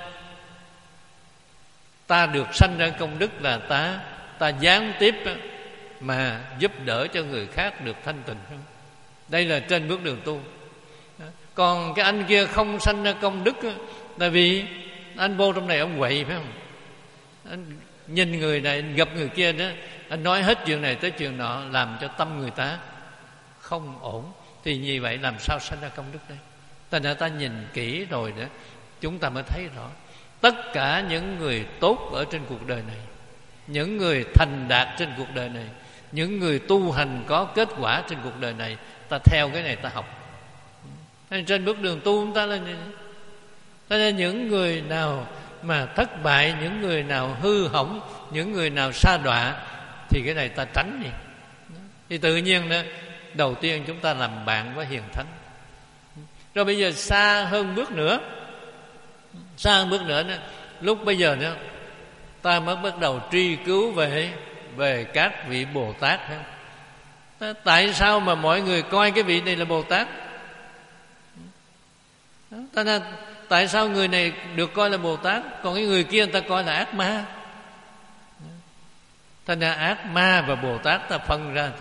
ta được sanh ra công đức là ta ta gián tiếp á, mà giúp đỡ cho người khác được thanh tịnh. Đây là trên bước đường tu. Còn cái anh kia không sanh ra công đức á, tại vì anh vô trong này ông quậy, phải không? Anh nhìn người này, anh gặp người kia đó, anh nói hết chuyện này tới chuyện nọ, làm cho tâm người ta không ổn. Thì như vậy làm sao sanh ra công đức đây? Thành ra ta nhìn kỹ rồi đó, chúng ta mới thấy rõ. Tất cả những người tốt ở trên cuộc đời này, những người thành đạt trên cuộc đời này, những người tu hành có kết quả trên cuộc đời này, ta theo cái này ta học. Trên bước đường tu chúng ta là ta là những người nào mà thất bại, những người nào hư hỏng, những người nào sa đọa, thì cái này ta tránh đi. Thì tự nhiên đó, đầu tiên chúng ta làm bạn với hiền thánh. Rồi bây giờ xa hơn bước nữa, xa hơn bước nữa đó, lúc bây giờ đó, ta mới bắt đầu truy cứu về về các vị Bồ Tát. Tại sao mà mọi người coi cái vị này là Bồ Tát? Ta nói, tại sao người này được coi là Bồ Tát, còn cái người kia người ta coi là ác ma? Ta nói ác ma và Bồ Tát ta phân ra.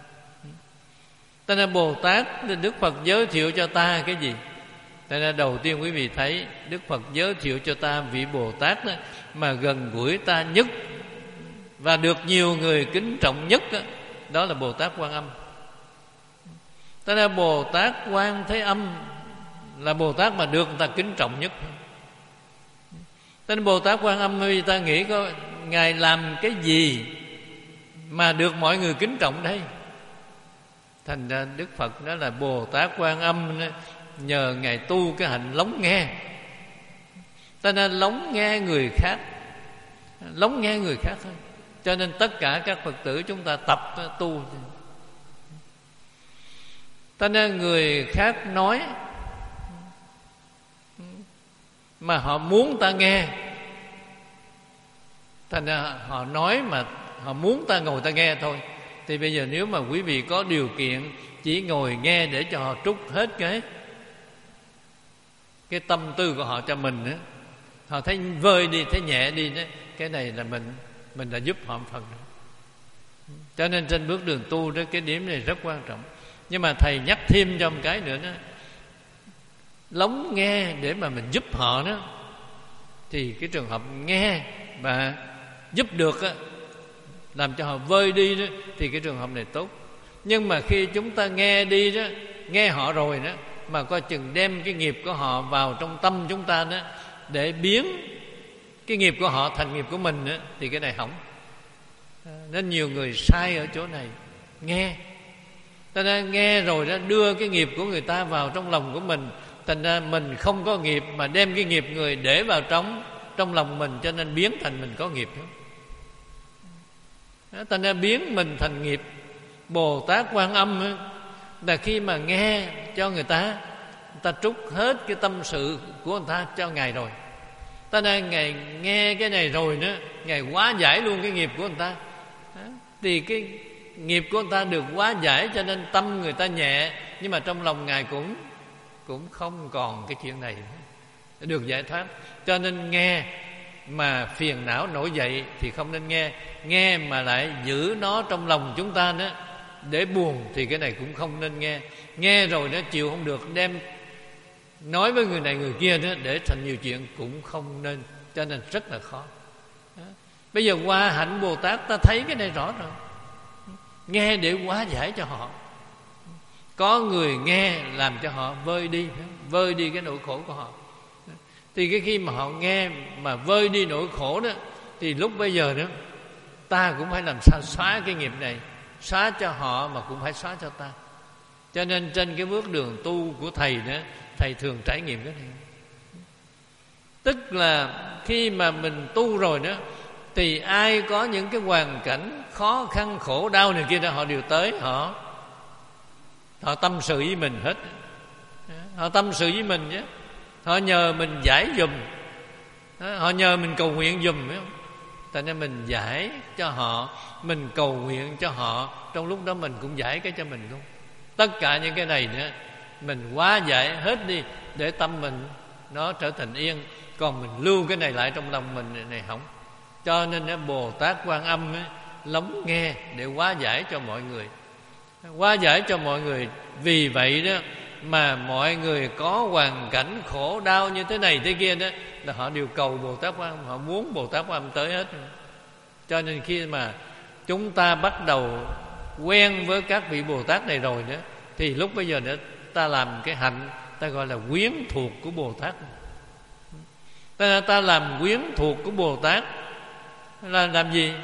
Ta nói Bồ Tát, Đức Phật giới thiệu cho ta cái gì? Ta nói đầu tiên quý vị thấy Đức Phật giới thiệu cho ta vị Bồ Tát đó, mà gần gũi ta nhất và được nhiều người kính trọng nhất đó, đó là Bồ Tát Quan Âm. Ta nói Bồ Tát Quan Thế Âm là Bồ Tát mà được người ta kính trọng nhất. Tên Bồ Tát Quan Âm vì ta nghĩ có Ngài làm cái gì mà được mọi người kính trọng đây? Thành ra Đức Phật đó là Bồ Tát Quan Âm đó, nhờ Ngài tu cái hạnh lắng nghe. Ta nên lắng nghe người khác, lắng nghe người khác thôi. Cho nên tất cả các Phật tử chúng ta tập tu. Ta nên người khác nói mà họ muốn ta nghe, thành ra họ nói mà họ muốn ta ngồi ta nghe thôi. Thì bây giờ nếu mà quý vị có điều kiện chỉ ngồi nghe để cho họ trút hết cái cái tâm tư của họ cho mình đó, họ thấy vơi đi, thấy nhẹ đi đó, cái này là mình mình đã giúp họ một phần đó. Cho nên trên bước đường tu đó, cái điểm này rất quan trọng. Nhưng mà thầy nhắc thêm cho một cái nữa đó, lắng nghe để mà mình giúp họ đó, thì cái trường hợp nghe và giúp được á, làm cho họ vơi đi đó, thì cái trường hợp này tốt. Nhưng mà khi chúng ta nghe đi đó, nghe họ rồi đó, mà coi chừng đem cái nghiệp của họ vào trong tâm chúng ta đó, để biến cái nghiệp của họ thành nghiệp của mình đó, thì cái này hỏng. Nên nhiều người sai ở chỗ này. Nghe ta đã nghe rồi đó, đưa cái nghiệp của người ta vào trong lòng của mình, thành ra mình không có nghiệp mà đem cái nghiệp người để vào trong trong lòng mình, cho nên biến thành mình có nghiệp đó. Thành ra biến mình thành nghiệp. Bồ Tát Quan Âm là khi mà nghe cho người ta, người ta trút hết cái tâm sự của người ta cho Ngài rồi. Ta đang Ngài nghe cái này rồi nữa, Ngài hóa giải luôn cái nghiệp của người ta. Thì cái nghiệp của người ta được hóa giải, cho nên tâm người ta nhẹ, nhưng mà trong lòng Ngài cũng cũng không còn cái chuyện này được giải thoát. Cho nên nghe mà phiền não nổi dậy thì không nên nghe. Nghe mà lại giữ nó trong lòng chúng ta đó để buồn thì cái này cũng không nên nghe. Nghe rồi nó chịu không được, đem nói với người này người kia đó để thành nhiều chuyện cũng không nên. Cho nên rất là khó đó. Bây giờ qua hạnh Bồ Tát ta thấy cái này rõ rồi. Nghe để hóa giải cho họ. Có người nghe làm cho họ vơi đi, vơi đi cái nỗi khổ của họ. Thì cái khi mà họ nghe mà vơi đi nỗi khổ đó, thì lúc bây giờ đó ta cũng phải làm sao xóa cái nghiệp này, xóa cho họ mà cũng phải xóa cho ta. Cho nên trên cái bước đường tu của thầy đó, thầy thường trải nghiệm cái này. Tức là khi mà mình tu rồi đó, thì ai có những cái hoàn cảnh khó khăn khổ đau này kia đó, họ đều tới, họ họ tâm sự với mình hết. Họ tâm sự với mình chứ, họ nhờ mình giải giùm, họ nhờ mình cầu nguyện giùm, phải không? Tại nên mình giải cho họ, mình cầu nguyện cho họ, trong lúc đó mình cũng giải cái cho mình luôn. Tất cả những cái này nữa mình hóa giải hết đi, để tâm mình nó trở thành yên. Còn mình lưu cái này lại trong lòng mình này không. Cho nên Bồ Tát Quan Âm ấy, lắng nghe để hóa giải cho mọi người, hóa giải cho mọi người. Vì vậy đó mà mọi người có hoàn cảnh khổ đau như thế này thế kia đó, là họ đều cầu Bồ Tát Quan Âm, họ muốn Bồ Tát Quan Âm tới hết. Cho nên khi mà chúng ta bắt đầu quen với các vị Bồ Tát này rồi đó, thì lúc bây giờ nữa ta làm cái hạnh ta gọi là quyến thuộc của Bồ Tát. Ta, ta làm quyến thuộc của Bồ Tát là làm gì?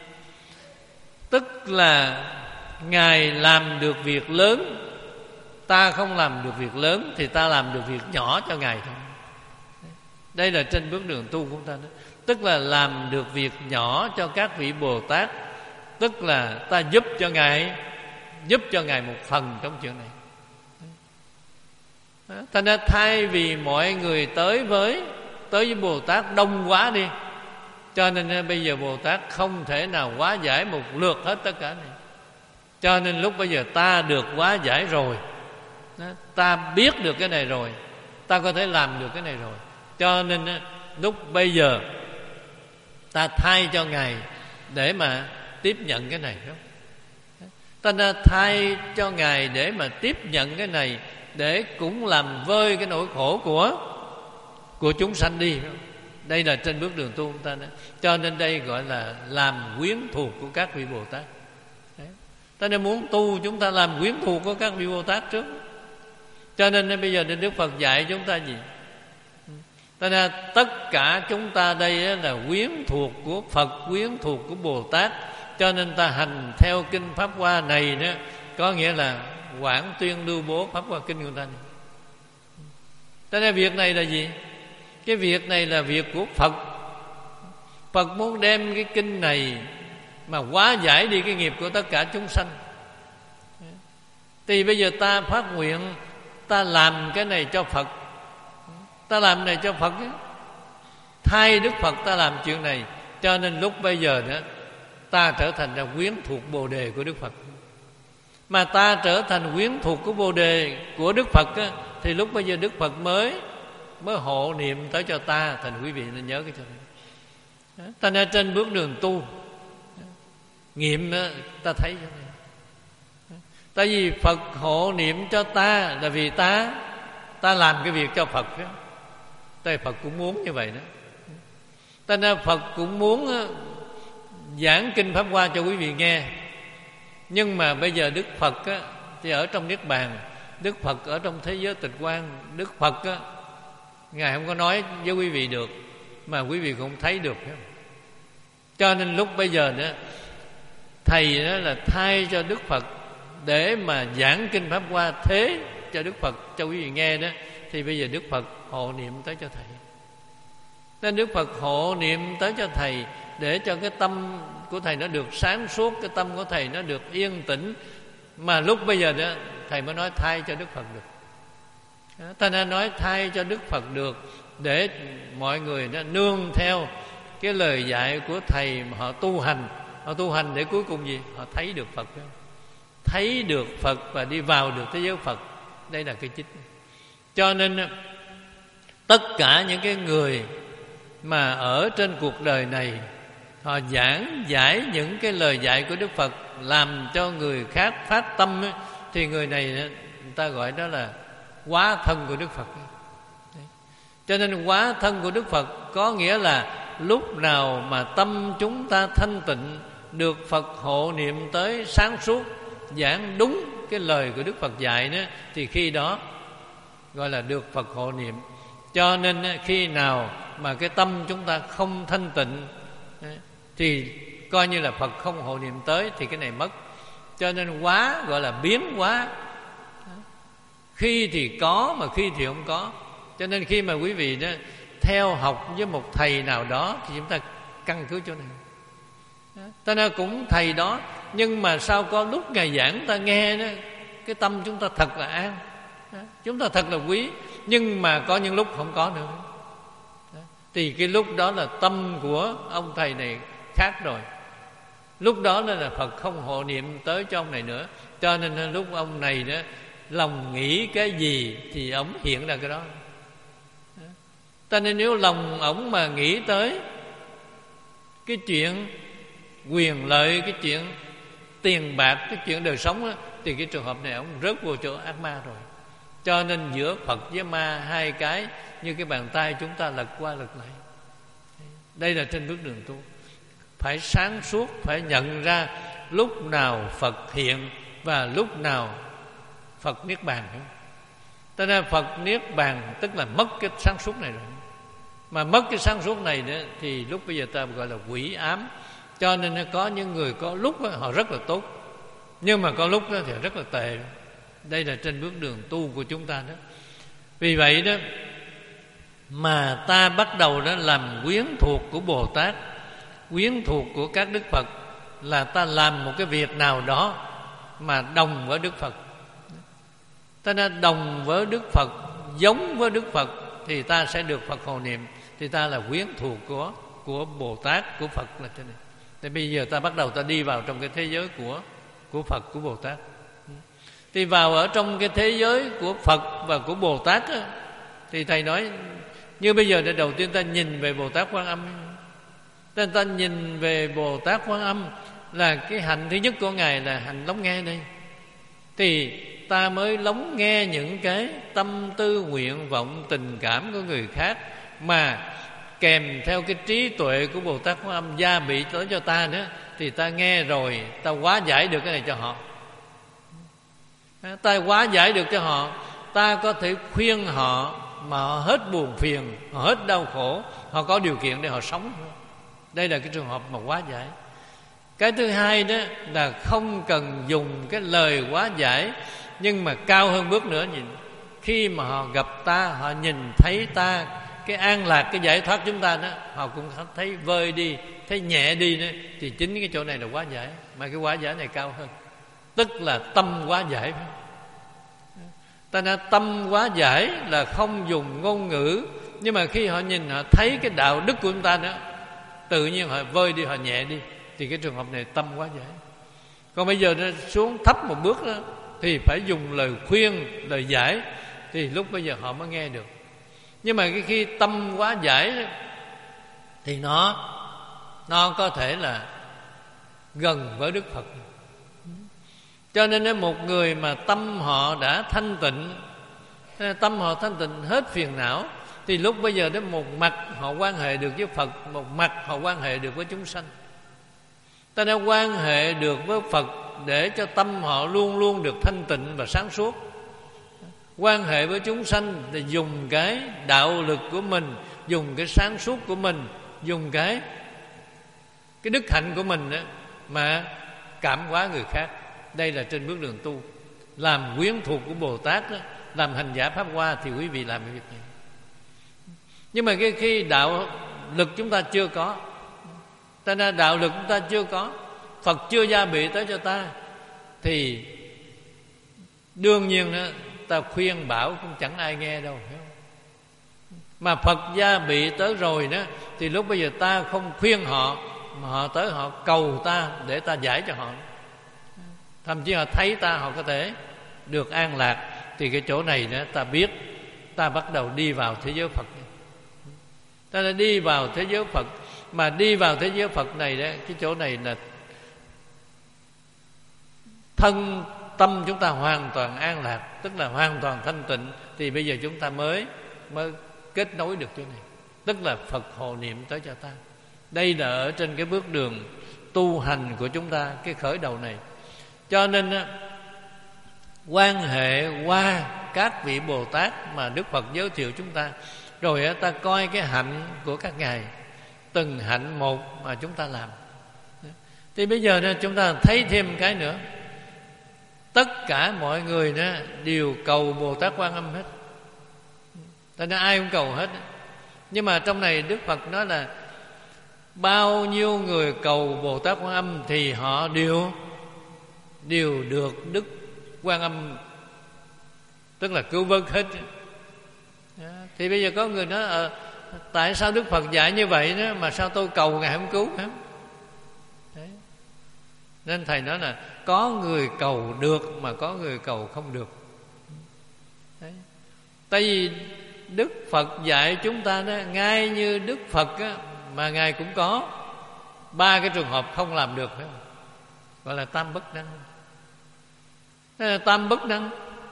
Tức là Ngài làm được việc lớn, ta không làm được việc lớn, thì ta làm được việc nhỏ cho Ngài thôi. Đây là trên bước đường tu của chúng ta đó. Tức là làm được việc nhỏ cho các vị Bồ Tát, tức là ta giúp cho Ngài, giúp cho Ngài một phần trong chuyện này. Thành ra thay vì mọi người tới với tới với Bồ Tát đông quá đi, cho nên bây giờ Bồ Tát không thể nào hóa giải một lượt hết tất cả này. Cho nên lúc bây giờ ta được hóa giải rồi, ta biết được cái này rồi, ta có thể làm được cái này rồi. Cho nên lúc bây giờ ta thay cho Ngài để mà tiếp nhận cái này, đúng không? Ta đã thay cho Ngài để mà tiếp nhận cái này, để cũng làm vơi cái nỗi khổ của của chúng sanh đi. Đây là trên bước đường tu chúng ta đó. Cho nên đây gọi là làm quyến thuộc của các vị Bồ Tát. Đấy. Ta nên muốn tu chúng ta làm quyến thuộc của các vị Bồ Tát trước. Cho nên bây giờ Đức Phật dạy chúng ta gì? Ta nên tất cả chúng ta đây là quyến thuộc của Phật, quyến thuộc của Bồ Tát. Cho nên ta hành theo kinh Pháp Hoa này đó, có nghĩa là quảng tuyên lưu bố Pháp Hoa kinh của ta này. Cho nên việc này là gì? Cái việc này là việc của Phật. Phật muốn đem cái kinh này mà hóa giải đi cái nghiệp của tất cả chúng sanh. Thì bây giờ ta phát nguyện, ta làm cái này cho Phật, ta làm cái này cho Phật ấy. Thay Đức Phật ta làm chuyện này. Cho nên lúc bây giờ đó, ta trở thành là quyến thuộc Bồ Đề của Đức Phật. Mà ta trở thành quyến thuộc của Bồ Đề của Đức Phật á, thì lúc bây giờ Đức Phật mới mới hộ niệm tới cho ta. Thành quý vị nên nhớ cái chỗ này. Ta nên trên bước đường tu nghiệm đó, ta thấy chỗ này. Tại vì Phật hộ niệm cho ta là vì ta ta làm cái việc cho Phật đó. Tại Phật cũng muốn như vậy đó. Ta nên Phật cũng muốn giảng kinh Pháp Hoa cho quý vị nghe. Nhưng mà bây giờ Đức Phật á, thì ở trong Niết Bàn, Đức Phật ở trong thế giới tịch quan, Đức Phật á, Ngài không có nói với quý vị được, mà quý vị cũng thấy được. Cho nên lúc bây giờ đó, Thầy đó là thay cho Đức Phật để mà giảng kinh Pháp Hoa thế cho Đức Phật, cho quý vị nghe đó. Thì bây giờ Đức Phật hộ niệm tới cho Thầy. Nên Đức Phật hộ niệm tới cho Thầy, để cho cái tâm của Thầy nó được sáng suốt, cái tâm của Thầy nó được yên tĩnh. Mà lúc bây giờ đó Thầy mới nói thay cho Đức Phật được. Ta đã nói thay cho Đức Phật được, để mọi người nó nương theo cái lời dạy của Thầy mà họ tu hành. Họ tu hành để cuối cùng gì? Họ thấy được Phật, thấy được Phật và đi vào được thế giới Phật. Đây là cái chính. Cho nên tất cả những cái người mà ở trên cuộc đời này, họ giảng giải những cái lời dạy của Đức Phật, làm cho người khác phát tâm ấy, thì người này người ta gọi đó là hóa thân của Đức Phật. Đấy. Cho nên hóa thân của Đức Phật có nghĩa là lúc nào mà tâm chúng ta thanh tịnh, được Phật hộ niệm tới sáng suốt, giảng đúng cái lời của Đức Phật dạy đó, thì khi đó gọi là được Phật hộ niệm. Cho nên khi nào mà cái tâm chúng ta không thanh tịnh thì coi như là Phật không hộ niệm tới, thì cái này mất. Cho nên hóa gọi là biến hóa, khi thì có mà khi thì không có. Cho nên khi mà quý vị đó theo học với một thầy nào đó, thì chúng ta căn cứ chỗ này. Ta nói cũng thầy đó, nhưng mà sao có lúc Ngài giảng ta nghe đó, cái tâm chúng ta thật là an, chúng ta thật là quý. Nhưng mà có những lúc không có nữa, thì cái lúc đó là tâm của ông thầy này khác rồi. Lúc đó là Phật không hộ niệm tới cho ông này nữa. Cho nên lúc ông này đó lòng nghĩ cái gì thì ổng hiện ra cái đó. Cho nên nếu lòng ổng mà nghĩ tới cái chuyện quyền lợi, cái chuyện tiền bạc, cái chuyện đời sống đó, thì cái trường hợp này ổng rớt vô chỗ ác ma rồi. Cho nên giữa Phật với ma hai cái như cái bàn tay chúng ta lật qua lật lại. Đây là trên bước đường tu. Phải sáng suốt, phải nhận ra lúc nào Phật hiện và lúc nào Phật niết bàn. Cho nên Phật niết bàn tức là mất cái sáng suốt này rồi. Mà mất cái sáng suốt này nữa thì lúc bây giờ ta gọi là quỷ ám. Cho nên có những người có lúc đó, họ rất là tốt, nhưng mà có lúc đó thì rất là tệ. Đây là trên bước đường tu của chúng ta đó. Vì vậy đó mà ta bắt đầu đó làm quyến thuộc của Bồ Tát, quyến thuộc của các Đức Phật, là ta làm một cái việc nào đó mà đồng với Đức Phật. Ta đã đồng với Đức Phật, giống với Đức Phật, thì ta sẽ được Phật hộ niệm. Thì ta là quyến thuộc của của Bồ Tát, của Phật là thế này. Thì bây giờ ta bắt đầu ta đi vào trong cái thế giới của của Phật, của Bồ Tát. Thì vào ở trong cái thế giới của Phật và của Bồ Tát đó, thì thầy nói như bây giờ để đầu tiên ta nhìn về Bồ Tát Quan Âm. Ta, ta nhìn về Bồ Tát Quan Âm là cái hạnh thứ nhất của Ngài là hạnh lắng nghe đây. Thì ta mới lắng nghe những cái tâm tư nguyện vọng tình cảm của người khác, mà kèm theo cái trí tuệ của Bồ Tát Quan Âm gia bị tới cho ta nữa. Thì ta nghe rồi ta hóa giải được cái này cho họ, ta hóa giải được cho họ, ta có thể khuyên họ mà họ hết buồn phiền, họ hết đau khổ, họ có điều kiện để họ sống. Đây là cái trường hợp mà hóa giải. Cái thứ hai đó là không cần dùng cái lời hóa giải, nhưng mà cao hơn bước nữa. Nhìn khi mà họ gặp ta, họ nhìn thấy ta, cái an lạc, cái giải thoát chúng ta đó, họ cũng thấy vơi đi, thấy nhẹ đi nữa. Thì chính cái chỗ này là hóa giải. Mà cái hóa giải này cao hơn, tức là tâm hóa giải. Ta nói tâm hóa giải là không dùng ngôn ngữ, nhưng mà khi họ nhìn, họ thấy cái đạo đức của chúng ta đó, tự nhiên họ vơi đi, họ nhẹ đi. Thì cái trường hợp này tâm hóa giải. Còn bây giờ nó xuống thấp một bước đó, thì phải dùng lời khuyên, lời giải, thì lúc bây giờ họ mới nghe được. Nhưng mà khi tâm hóa giải thì nó nó có thể là gần với Đức Phật. Cho nên một người mà tâm họ đã thanh tịnh, tâm họ thanh tịnh hết phiền não, thì lúc bây giờ đến một mặt họ quan hệ được với Phật, một mặt họ quan hệ được với chúng sanh. Ta đã quan hệ được với Phật để cho tâm họ luôn luôn được thanh tịnh và sáng suốt. Quan hệ với chúng sanh thì dùng cái đạo lực của mình, dùng cái sáng suốt của mình, dùng cái cái đức hạnh của mình đó, mà cảm hóa người khác. Đây là trên bước đường tu. Làm quyến thuộc của Bồ Tát đó, làm hành giả Pháp Hoa, thì quý vị làm cái việc này. Nhưng mà cái khi đạo lực chúng ta chưa có, ta ra đạo lực chúng ta chưa có, Phật chưa gia bị tới cho ta, thì đương nhiên đó, ta khuyên bảo cũng chẳng ai nghe đâu, hiểu không? Mà Phật gia bị tới rồi đó, thì lúc bây giờ ta không khuyên họ, mà họ tới họ cầu ta để ta giải cho họ. Thậm chí họ thấy ta, họ có thể được an lạc. Thì cái chỗ này đó, ta biết ta bắt đầu đi vào thế giới Phật. Ta đã đi vào thế giới Phật. Mà đi vào thế giới Phật này đó, cái chỗ này là thân tâm chúng ta hoàn toàn an lạc, tức là hoàn toàn thanh tịnh. Thì bây giờ chúng ta mới mới kết nối được chỗ này, tức là Phật hộ niệm tới cho ta. Đây là ở trên cái bước đường tu hành của chúng ta, cái khởi đầu này. Cho nên á, quan hệ qua các vị Bồ Tát mà Đức Phật giới thiệu chúng ta, rồi á, ta coi cái hạnh của các ngài, từng hạnh một mà chúng ta làm. Thì bây giờ đó, chúng ta thấy thêm cái nữa. Tất cả mọi người đó đều cầu Bồ Tát Quan Âm hết, ta nói ai cũng cầu hết. Nhưng mà trong này Đức Phật nói là bao nhiêu người cầu Bồ Tát Quan Âm thì họ đều đều được Đức Quan Âm tức là cứu vớt hết. Thì bây giờ có người nói à, tại sao Đức Phật dạy như vậy đó mà sao tôi cầu Ngài không cứu hả? Đấy. Nên Thầy nói là có người cầu được mà có người cầu không được. Đấy. Tại vì Đức Phật dạy chúng ta đó, ngay như Đức Phật á, mà Ngài cũng có ba cái trường hợp không làm được, phải không? Gọi là tam bất năng. Đây là tam bất năng.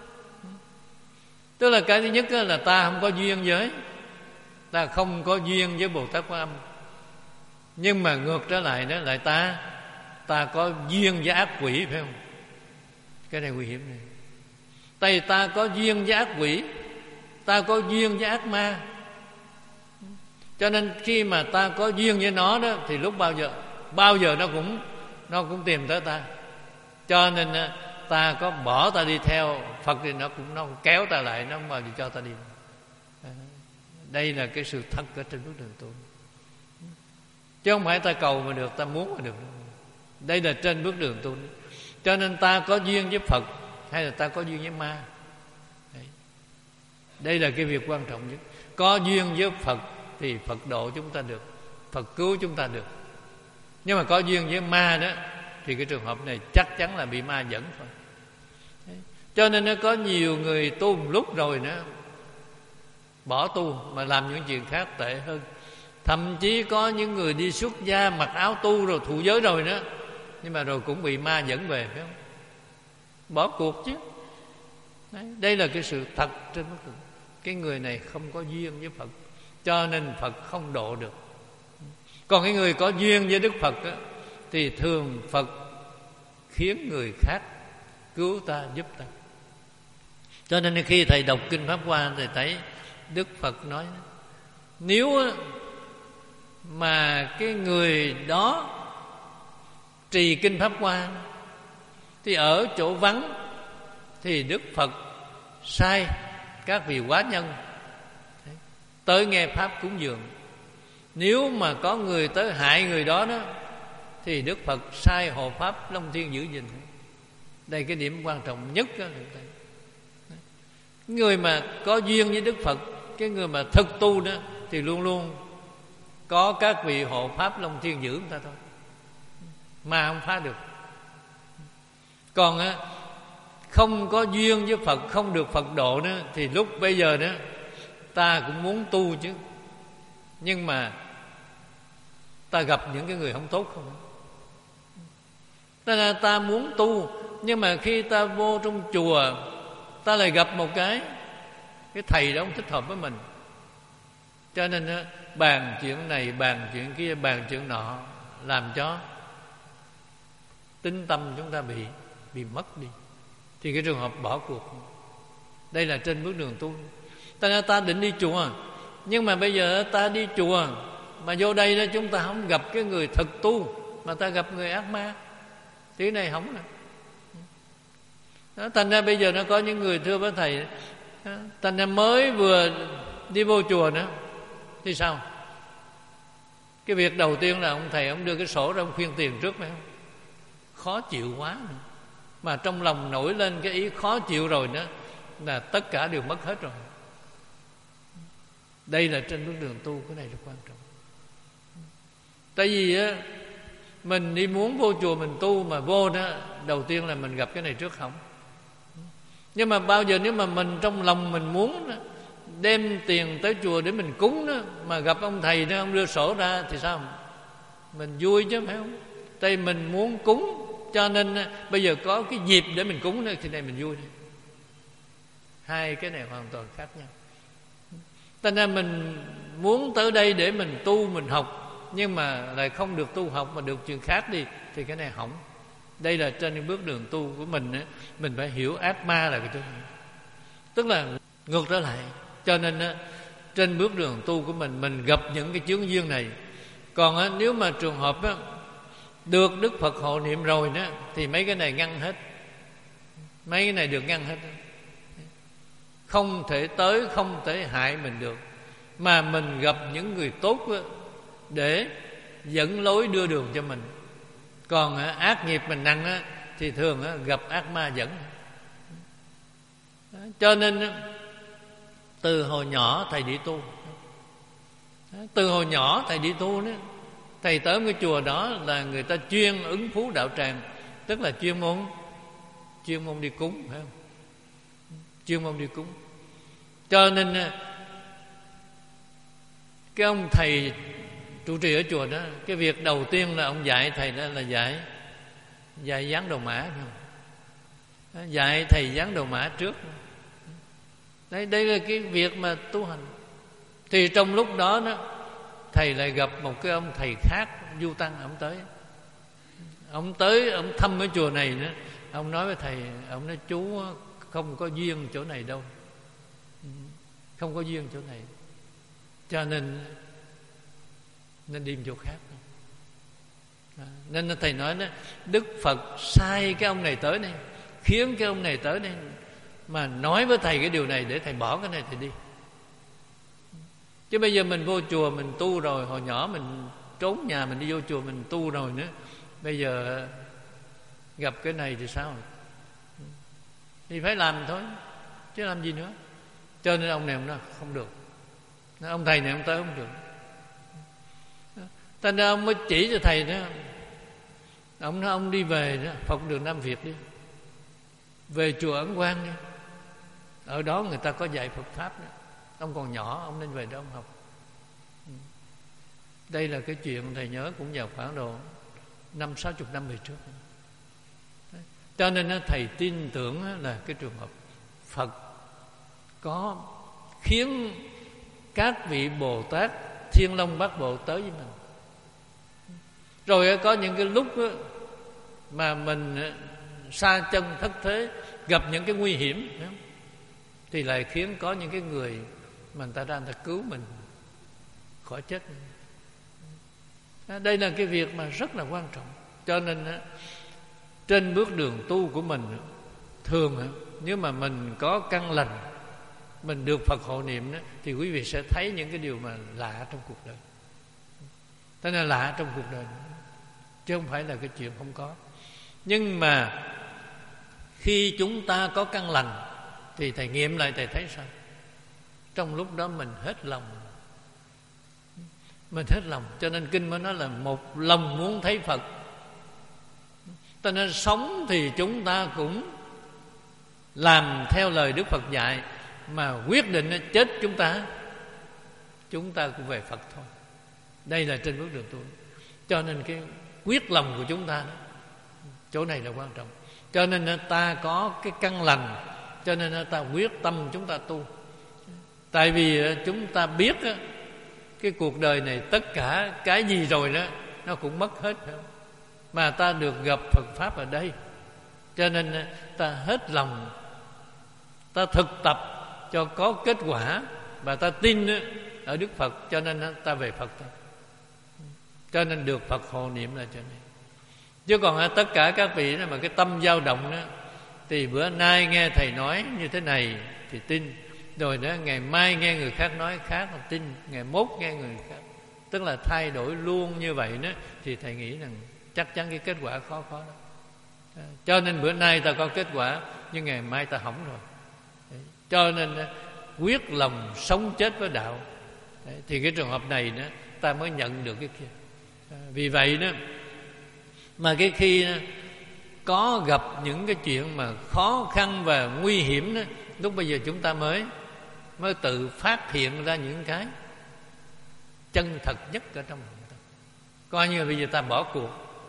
Tức là cái thứ nhất là ta không có duyên với, ta không có duyên với Bồ Tát Quan Âm. Nhưng mà ngược trở lại đó lại ta ta có duyên với ác quỷ, phải không? Cái này nguy hiểm này. Tại vì ta có duyên với ác quỷ, ta có duyên với ác ma, cho nên khi mà ta có duyên với nó đó thì lúc bao giờ bao giờ nó cũng nó cũng tìm tới ta. Cho nên ta có bỏ ta đi theo Phật thì nó cũng nó cũng kéo ta lại, nó không bao giờ cho ta đi. Đây là cái sự thật ở trên bước đường tu, chứ không phải ta cầu mà được, ta muốn mà được. Đây là trên bước đường tu. Cho nên ta có duyên với Phật hay là ta có duyên với ma. Đấy. Đây là cái việc quan trọng nhất. Có duyên với Phật thì Phật độ chúng ta được, Phật cứu chúng ta được. Nhưng mà có duyên với ma đó thì cái trường hợp này chắc chắn là bị ma dẫn thôi. Đấy. Cho nên nó có nhiều người tu một lúc rồi nữa bỏ tu mà làm những chuyện khác tệ hơn. Thậm chí có những người đi xuất gia mặc áo tu rồi thụ giới rồi nữa, nhưng mà rồi cũng bị ma dẫn về, phải không? Bỏ cuộc chứ. Đấy, đây là cái sự thật trên bất cứ. Cái người này không có duyên với Phật, cho nên Phật không độ được. Còn cái người có duyên với Đức Phật á, thì thường Phật khiến người khác cứu ta, giúp ta. Cho nên khi Thầy đọc Kinh Pháp Hoa, Thầy thấy Đức Phật nói nếu mà cái người đó trì Kinh Pháp Hoa thì ở chỗ vắng thì Đức Phật sai các vị quá nhân tới nghe Pháp cúng dường. Nếu mà có người tới hại người đó đó thì Đức Phật sai hộ Pháp Long Thiên giữ gìn. Đây cái điểm quan trọng nhất đó. Người mà có duyên với Đức Phật, cái người mà thực tu đó thì luôn luôn có các vị hộ Pháp Long Thiên giữ người ta thôi, mà không phá được. Còn á, không có duyên với Phật, không được Phật độ nữa thì lúc bây giờ đó ta cũng muốn tu chứ, nhưng mà ta gặp những cái người không tốt không. Ta là ta muốn tu, nhưng mà khi ta vô trong chùa ta lại gặp một cái cái thầy đó không thích hợp với mình, cho nên á, bàn chuyện này bàn chuyện kia bàn chuyện nọ, làm cho tín tâm chúng ta bị bị mất đi, thì cái trường hợp bỏ cuộc. Đây là trên bước đường tu. Ta ta định đi chùa, nhưng mà bây giờ ta đi chùa mà vô đây đó chúng ta không gặp cái người thực tu, mà ta gặp người ác ma, thì cái này không nè. Đó, thành ra bây giờ nó có những người thưa với thầy, thành ra mới vừa đi vô chùa nữa thì sao? Cái việc đầu tiên là ông thầy ông đưa cái sổ ra ông khuyên tiền trước, phải không? Khó chịu quá nữa. Mà trong lòng nổi lên cái ý khó chịu rồi đó là tất cả đều mất hết rồi. Đây là trên bước đường tu, cái này là quan trọng. Tại vì á, mình đi muốn vô chùa mình tu mà vô đó, đầu tiên là mình gặp cái này trước không. Nhưng mà bao giờ nếu mà mình trong lòng mình muốn đó, đem tiền tới chùa để mình cúng đó, mà gặp ông thầy đó ông đưa sổ ra thì sao? Mình vui chứ, phải không? Tại mình muốn cúng, cho nên bây giờ có cái dịp để mình cúng đó, thì này mình vui. Hai cái này hoàn toàn khác nhau. Cho nên mình muốn tới đây để mình tu, mình học, nhưng mà lại không được tu học mà được chuyện khác đi, thì cái này hỏng. Đây là trên bước đường tu của mình á, mình phải hiểu ác ma là cái chỗ này. Tức là ngược trở lại. Cho nên á, trên bước đường tu của mình, mình gặp những cái chướng duyên này. Còn á, nếu mà trường hợp á, được Đức Phật hộ niệm rồi đó, thì mấy cái này ngăn hết. Mấy cái này được ngăn hết. Không thể tới, không thể hại mình được. Mà mình gặp những người tốt á, để dẫn lối đưa đường cho mình. Còn ác nghiệp mình nặng á, thì thường á, gặp ác ma dẫn. Cho nên từ hồi nhỏ thầy đi tu, từ hồi nhỏ thầy đi tu đó, thầy tới cái chùa đó là người ta chuyên ứng phú đạo tràng, tức là chuyên môn chuyên môn đi cúng, phải không? Chuyên môn đi cúng. Cho nên cái ông thầy trụ trì ở chùa đó, cái việc đầu tiên là ông dạy thầy đó là dạy dạy dán đầu mã, phải không? Dạy thầy dán đầu mã trước. Đây, đây là cái việc mà tu hành. Thì trong lúc đó, đó thầy lại gặp một cái ông thầy khác, du tăng. Ông tới Ông tới, ông thăm cái chùa này nữa. Ông nói với thầy, ông nói chú không có duyên chỗ này đâu, không có duyên chỗ này, cho nên nên đi chỗ khác. À, nên thầy nói đó, Đức Phật sai cái ông này tới đây, khiến cái ông này tới đây mà nói với thầy cái điều này để thầy bỏ cái này thầy đi. Chứ bây giờ mình vô chùa mình tu rồi, hồi nhỏ mình trốn nhà mình đi vô chùa mình tu rồi nữa, bây giờ gặp cái này thì sao? Thì phải làm thôi, chứ làm gì nữa. Cho nên ông này ông nói không được, ông thầy này ông tới không được. Thành ra ông mới chỉ cho thầy đó. Ông nói ông đi về đó, Phật đường Nam Việt đi, về chùa Ấn Quang đi, ở đó người ta có dạy Phật Pháp đó. Ông còn nhỏ, ông nên về đó ông học. Đây là cái chuyện thầy nhớ cũng vào khoảng độ năm sáu chục năm về trước. Cho nên thầy tin tưởng là cái trường hợp Phật có khiến các vị Bồ Tát Thiên Long Bát Bộ tới với mình. Rồi có những cái lúc mà mình xa chân thất thế, gặp những cái nguy hiểm, thì lại khiến có những cái người mà người ta ra người ta cứu mình khỏi chết. Đây là cái việc mà rất là quan trọng. Cho nên trên bước đường tu của mình, thường nếu mà mình có căn lành, mình được Phật hộ niệm đó, thì quý vị sẽ thấy những cái điều mà lạ trong cuộc đời. Thế nên lạ trong cuộc đời, chứ không phải là cái chuyện không có. Nhưng mà khi chúng ta có căn lành thì thầy nghiệm lại thầy thấy sao? Trong lúc đó mình hết lòng, mình hết lòng. Cho nên kinh mới nói là một lòng muốn thấy Phật. Cho nên sống thì chúng ta cũng làm theo lời Đức Phật dạy, mà quyết định chết chúng ta, chúng ta cũng về Phật thôi. Đây là trên bước đường tu. Cho nên cái quyết lòng của chúng ta đó, chỗ này là quan trọng. Cho nên ta có cái căn lành, cho nên ta quyết tâm chúng ta tu. Tại vì chúng ta biết cái cuộc đời này tất cả cái gì rồi đó nó cũng mất hết, mà ta được gặp Phật Pháp ở đây, cho nên ta hết lòng, ta thực tập cho có kết quả, và ta tin ở Đức Phật, cho nên ta về Phật thôi. Cho nên được Phật hộ niệm là cho nên. Chứ còn tất cả các vị mà cái tâm dao động đó, thì bữa nay nghe thầy nói như thế này thì tin, rồi đó ngày mai nghe người khác nói khác là tin, ngày mốt nghe người khác, tức là thay đổi luôn như vậy đó, thì thầy nghĩ rằng chắc chắn cái kết quả khó khó đó. Cho nên bữa nay ta có kết quả, nhưng ngày mai ta hỏng rồi. Cho nên quyết lòng sống chết với đạo. Thì cái trường hợp này đó, ta mới nhận được cái kia. Vì vậy đó, mà cái khi có gặp những cái chuyện mà khó khăn và nguy hiểm đó, lúc bây giờ chúng ta mới mới tự phát hiện ra những cái chân thật nhất ở trong lòng ta. Coi như là bây giờ ta bỏ cuộc,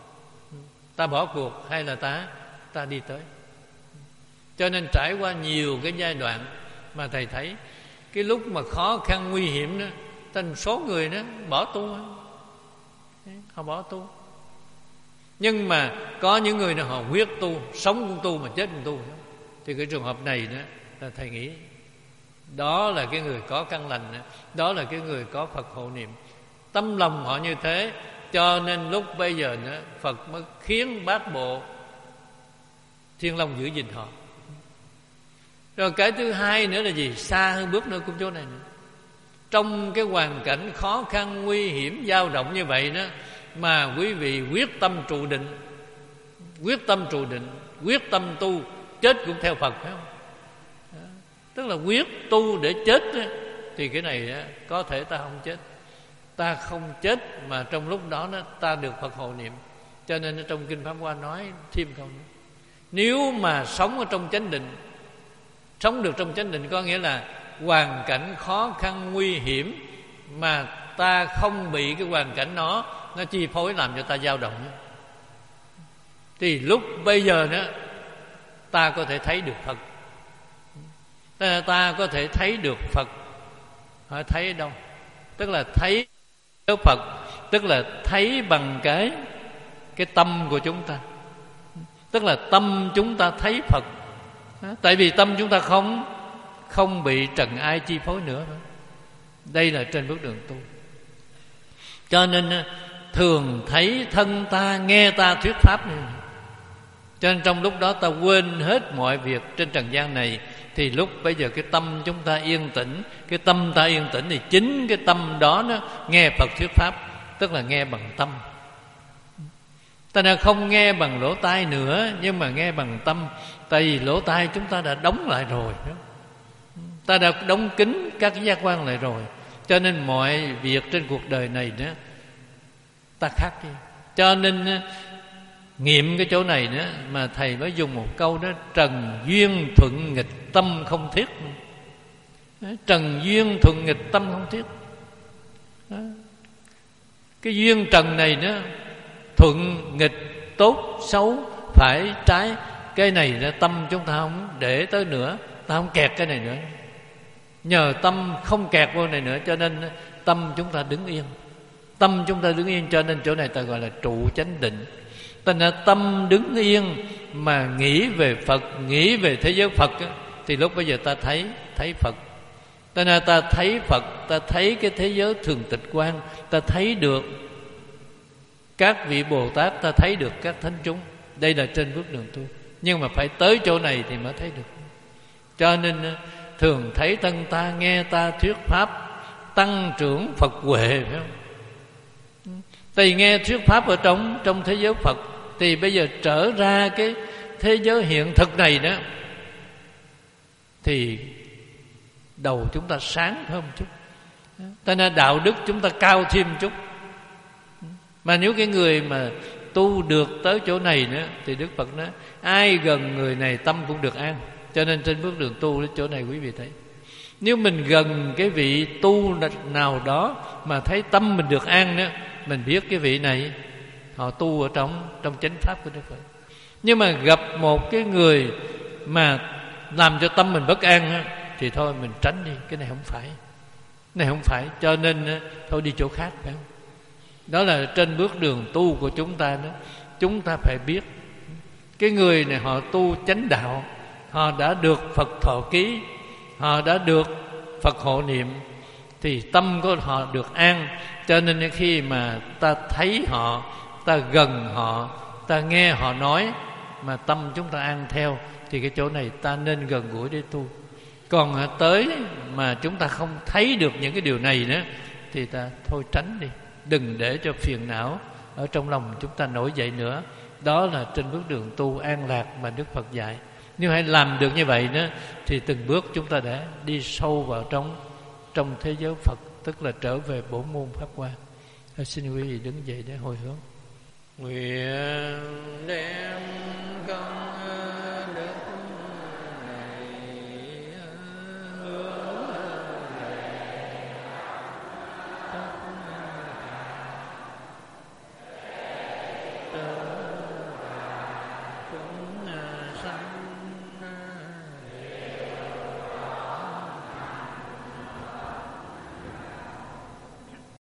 ta bỏ cuộc hay là ta ta đi tới. Cho nên trải qua nhiều cái giai đoạn mà thầy thấy cái lúc mà khó khăn nguy hiểm đó, thành số người đó bỏ tu, họ bỏ tu. Nhưng mà có những người nào họ quyết tu, sống cũng tu mà chết cũng tu. Thì cái trường hợp này đó là thầy nghĩ đó là cái người có căn lành, đó là cái người có Phật hộ niệm. Tâm lòng họ như thế, cho nên lúc bây giờ nữa Phật mới khiến Bát Bộ Thiên Long giữ gìn họ. Rồi cái thứ hai nữa là gì? Xa hơn bước nữa cũng chỗ này nữa. Trong cái hoàn cảnh khó khăn, nguy hiểm, dao động như vậy đó, mà quý vị quyết tâm trụ định, quyết tâm trụ định, quyết tâm tu, chết cũng theo Phật, phải không? Đó. Tức là quyết tu để chết đó, thì cái này đó, có thể ta không chết, ta không chết mà trong lúc đó, đó ta được Phật hộ niệm. Cho nên ở trong Kinh Pháp Hoa nói thêm câu nữa: nếu mà sống ở trong chánh định, sống được trong chánh định có nghĩa là hoàn cảnh khó khăn nguy hiểm mà ta không bị cái hoàn cảnh đó nó chi phối làm cho ta dao động, thì lúc bây giờ đó ta có thể thấy được Phật. Ta có thể thấy được Phật. Hỏi thấy ở đâu? Tức là thấy ở Phật, tức là thấy bằng cái cái tâm của chúng ta. Tức là tâm chúng ta thấy Phật. Tại vì tâm chúng ta không không bị trần ai chi phối nữa. Đây là trên bước đường tu. Cho nên thường thấy thân ta, nghe ta thuyết pháp này. Cho nên trong lúc đó ta quên hết mọi việc trên trần gian này, thì lúc bây giờ cái tâm chúng ta yên tĩnh. Cái tâm ta yên tĩnh thì chính cái tâm đó nó nghe Phật thuyết pháp, tức là nghe bằng tâm. Ta đã không nghe bằng lỗ tai nữa, nhưng mà nghe bằng tâm. Tại vì lỗ tai chúng ta đã đóng lại rồi, ta đã đóng kín các cái giác quan lại rồi. Cho nên mọi việc trên cuộc đời này nữa ta khác đi. Cho nên nghiệm cái chỗ này nữa mà thầy mới dùng một câu đó: trần duyên thuận nghịch tâm không thiết. Trần duyên thuận nghịch tâm không thiết. Đó. Cái duyên trần này nữa, thuận nghịch, tốt xấu, phải trái, cái này là tâm chúng ta không để tới nữa, ta không kẹt cái này nữa. Nhờ tâm không kẹt vô này nữa, cho nên tâm chúng ta đứng yên. Tâm chúng ta đứng yên, cho nên chỗ này ta gọi là trụ chánh định. Thành ra tâm đứng yên mà nghĩ về Phật, nghĩ về thế giới Phật á, thì lúc bây giờ ta thấy thấy Phật. Thành ra ta thấy Phật, ta thấy cái thế giới thường tịch quan, ta thấy được các vị Bồ Tát, ta thấy được các thánh chúng. Đây là trên bước đường tu. Nhưng mà phải tới chỗ này thì mới thấy được. Cho nên thường thấy thân ta, nghe ta thuyết pháp, tăng trưởng Phật huệ, phải không? Thì nghe thuyết pháp ở trong trong thế giới Phật, thì bây giờ trở ra cái thế giới hiện thực này đó, thì đầu chúng ta sáng hơn một chút. Cho nên đạo đức chúng ta cao thêm một chút. Mà nếu cái người mà tu được tới chỗ này nữa, thì Đức Phật nói ai gần người này tâm cũng được an. Cho nên trên bước đường tu, chỗ này quý vị thấy, nếu mình gần cái vị tu nào đó mà thấy tâm mình được an nữa, mình biết cái vị này họ tu ở trong trong chánh pháp của Đức Phật. Nhưng mà gặp một cái người mà làm cho tâm mình bất an á, thì thôi mình tránh đi, cái này không phải, cái này không phải. Cho nên thôi đi chỗ khác, phải không? Đó là trên bước đường tu của chúng ta đó. Chúng ta phải biết cái người này họ tu chánh đạo, họ đã được Phật thọ ký, họ đã được Phật hộ niệm, thì tâm của họ được an. Cho nên khi mà ta thấy họ, ta gần họ, ta nghe họ nói mà tâm chúng ta an theo, thì cái chỗ này ta nên gần gũi để tu. Còn tới mà chúng ta không thấy được những cái điều này nữa, thì ta thôi tránh đi, đừng để cho phiền não ở trong lòng chúng ta nổi dậy nữa. Đó là trên bước đường tu an lạc mà Đức Phật dạy. Nếu hãy làm được như vậy nữa, thì từng bước chúng ta đã đi sâu vào trong trong thế giới Phật, tức là trở về bổn môn Pháp Hoa. Xin quý vị đứng dậy để hồi hướng. Nguyện đem công đức này hướng về tất cả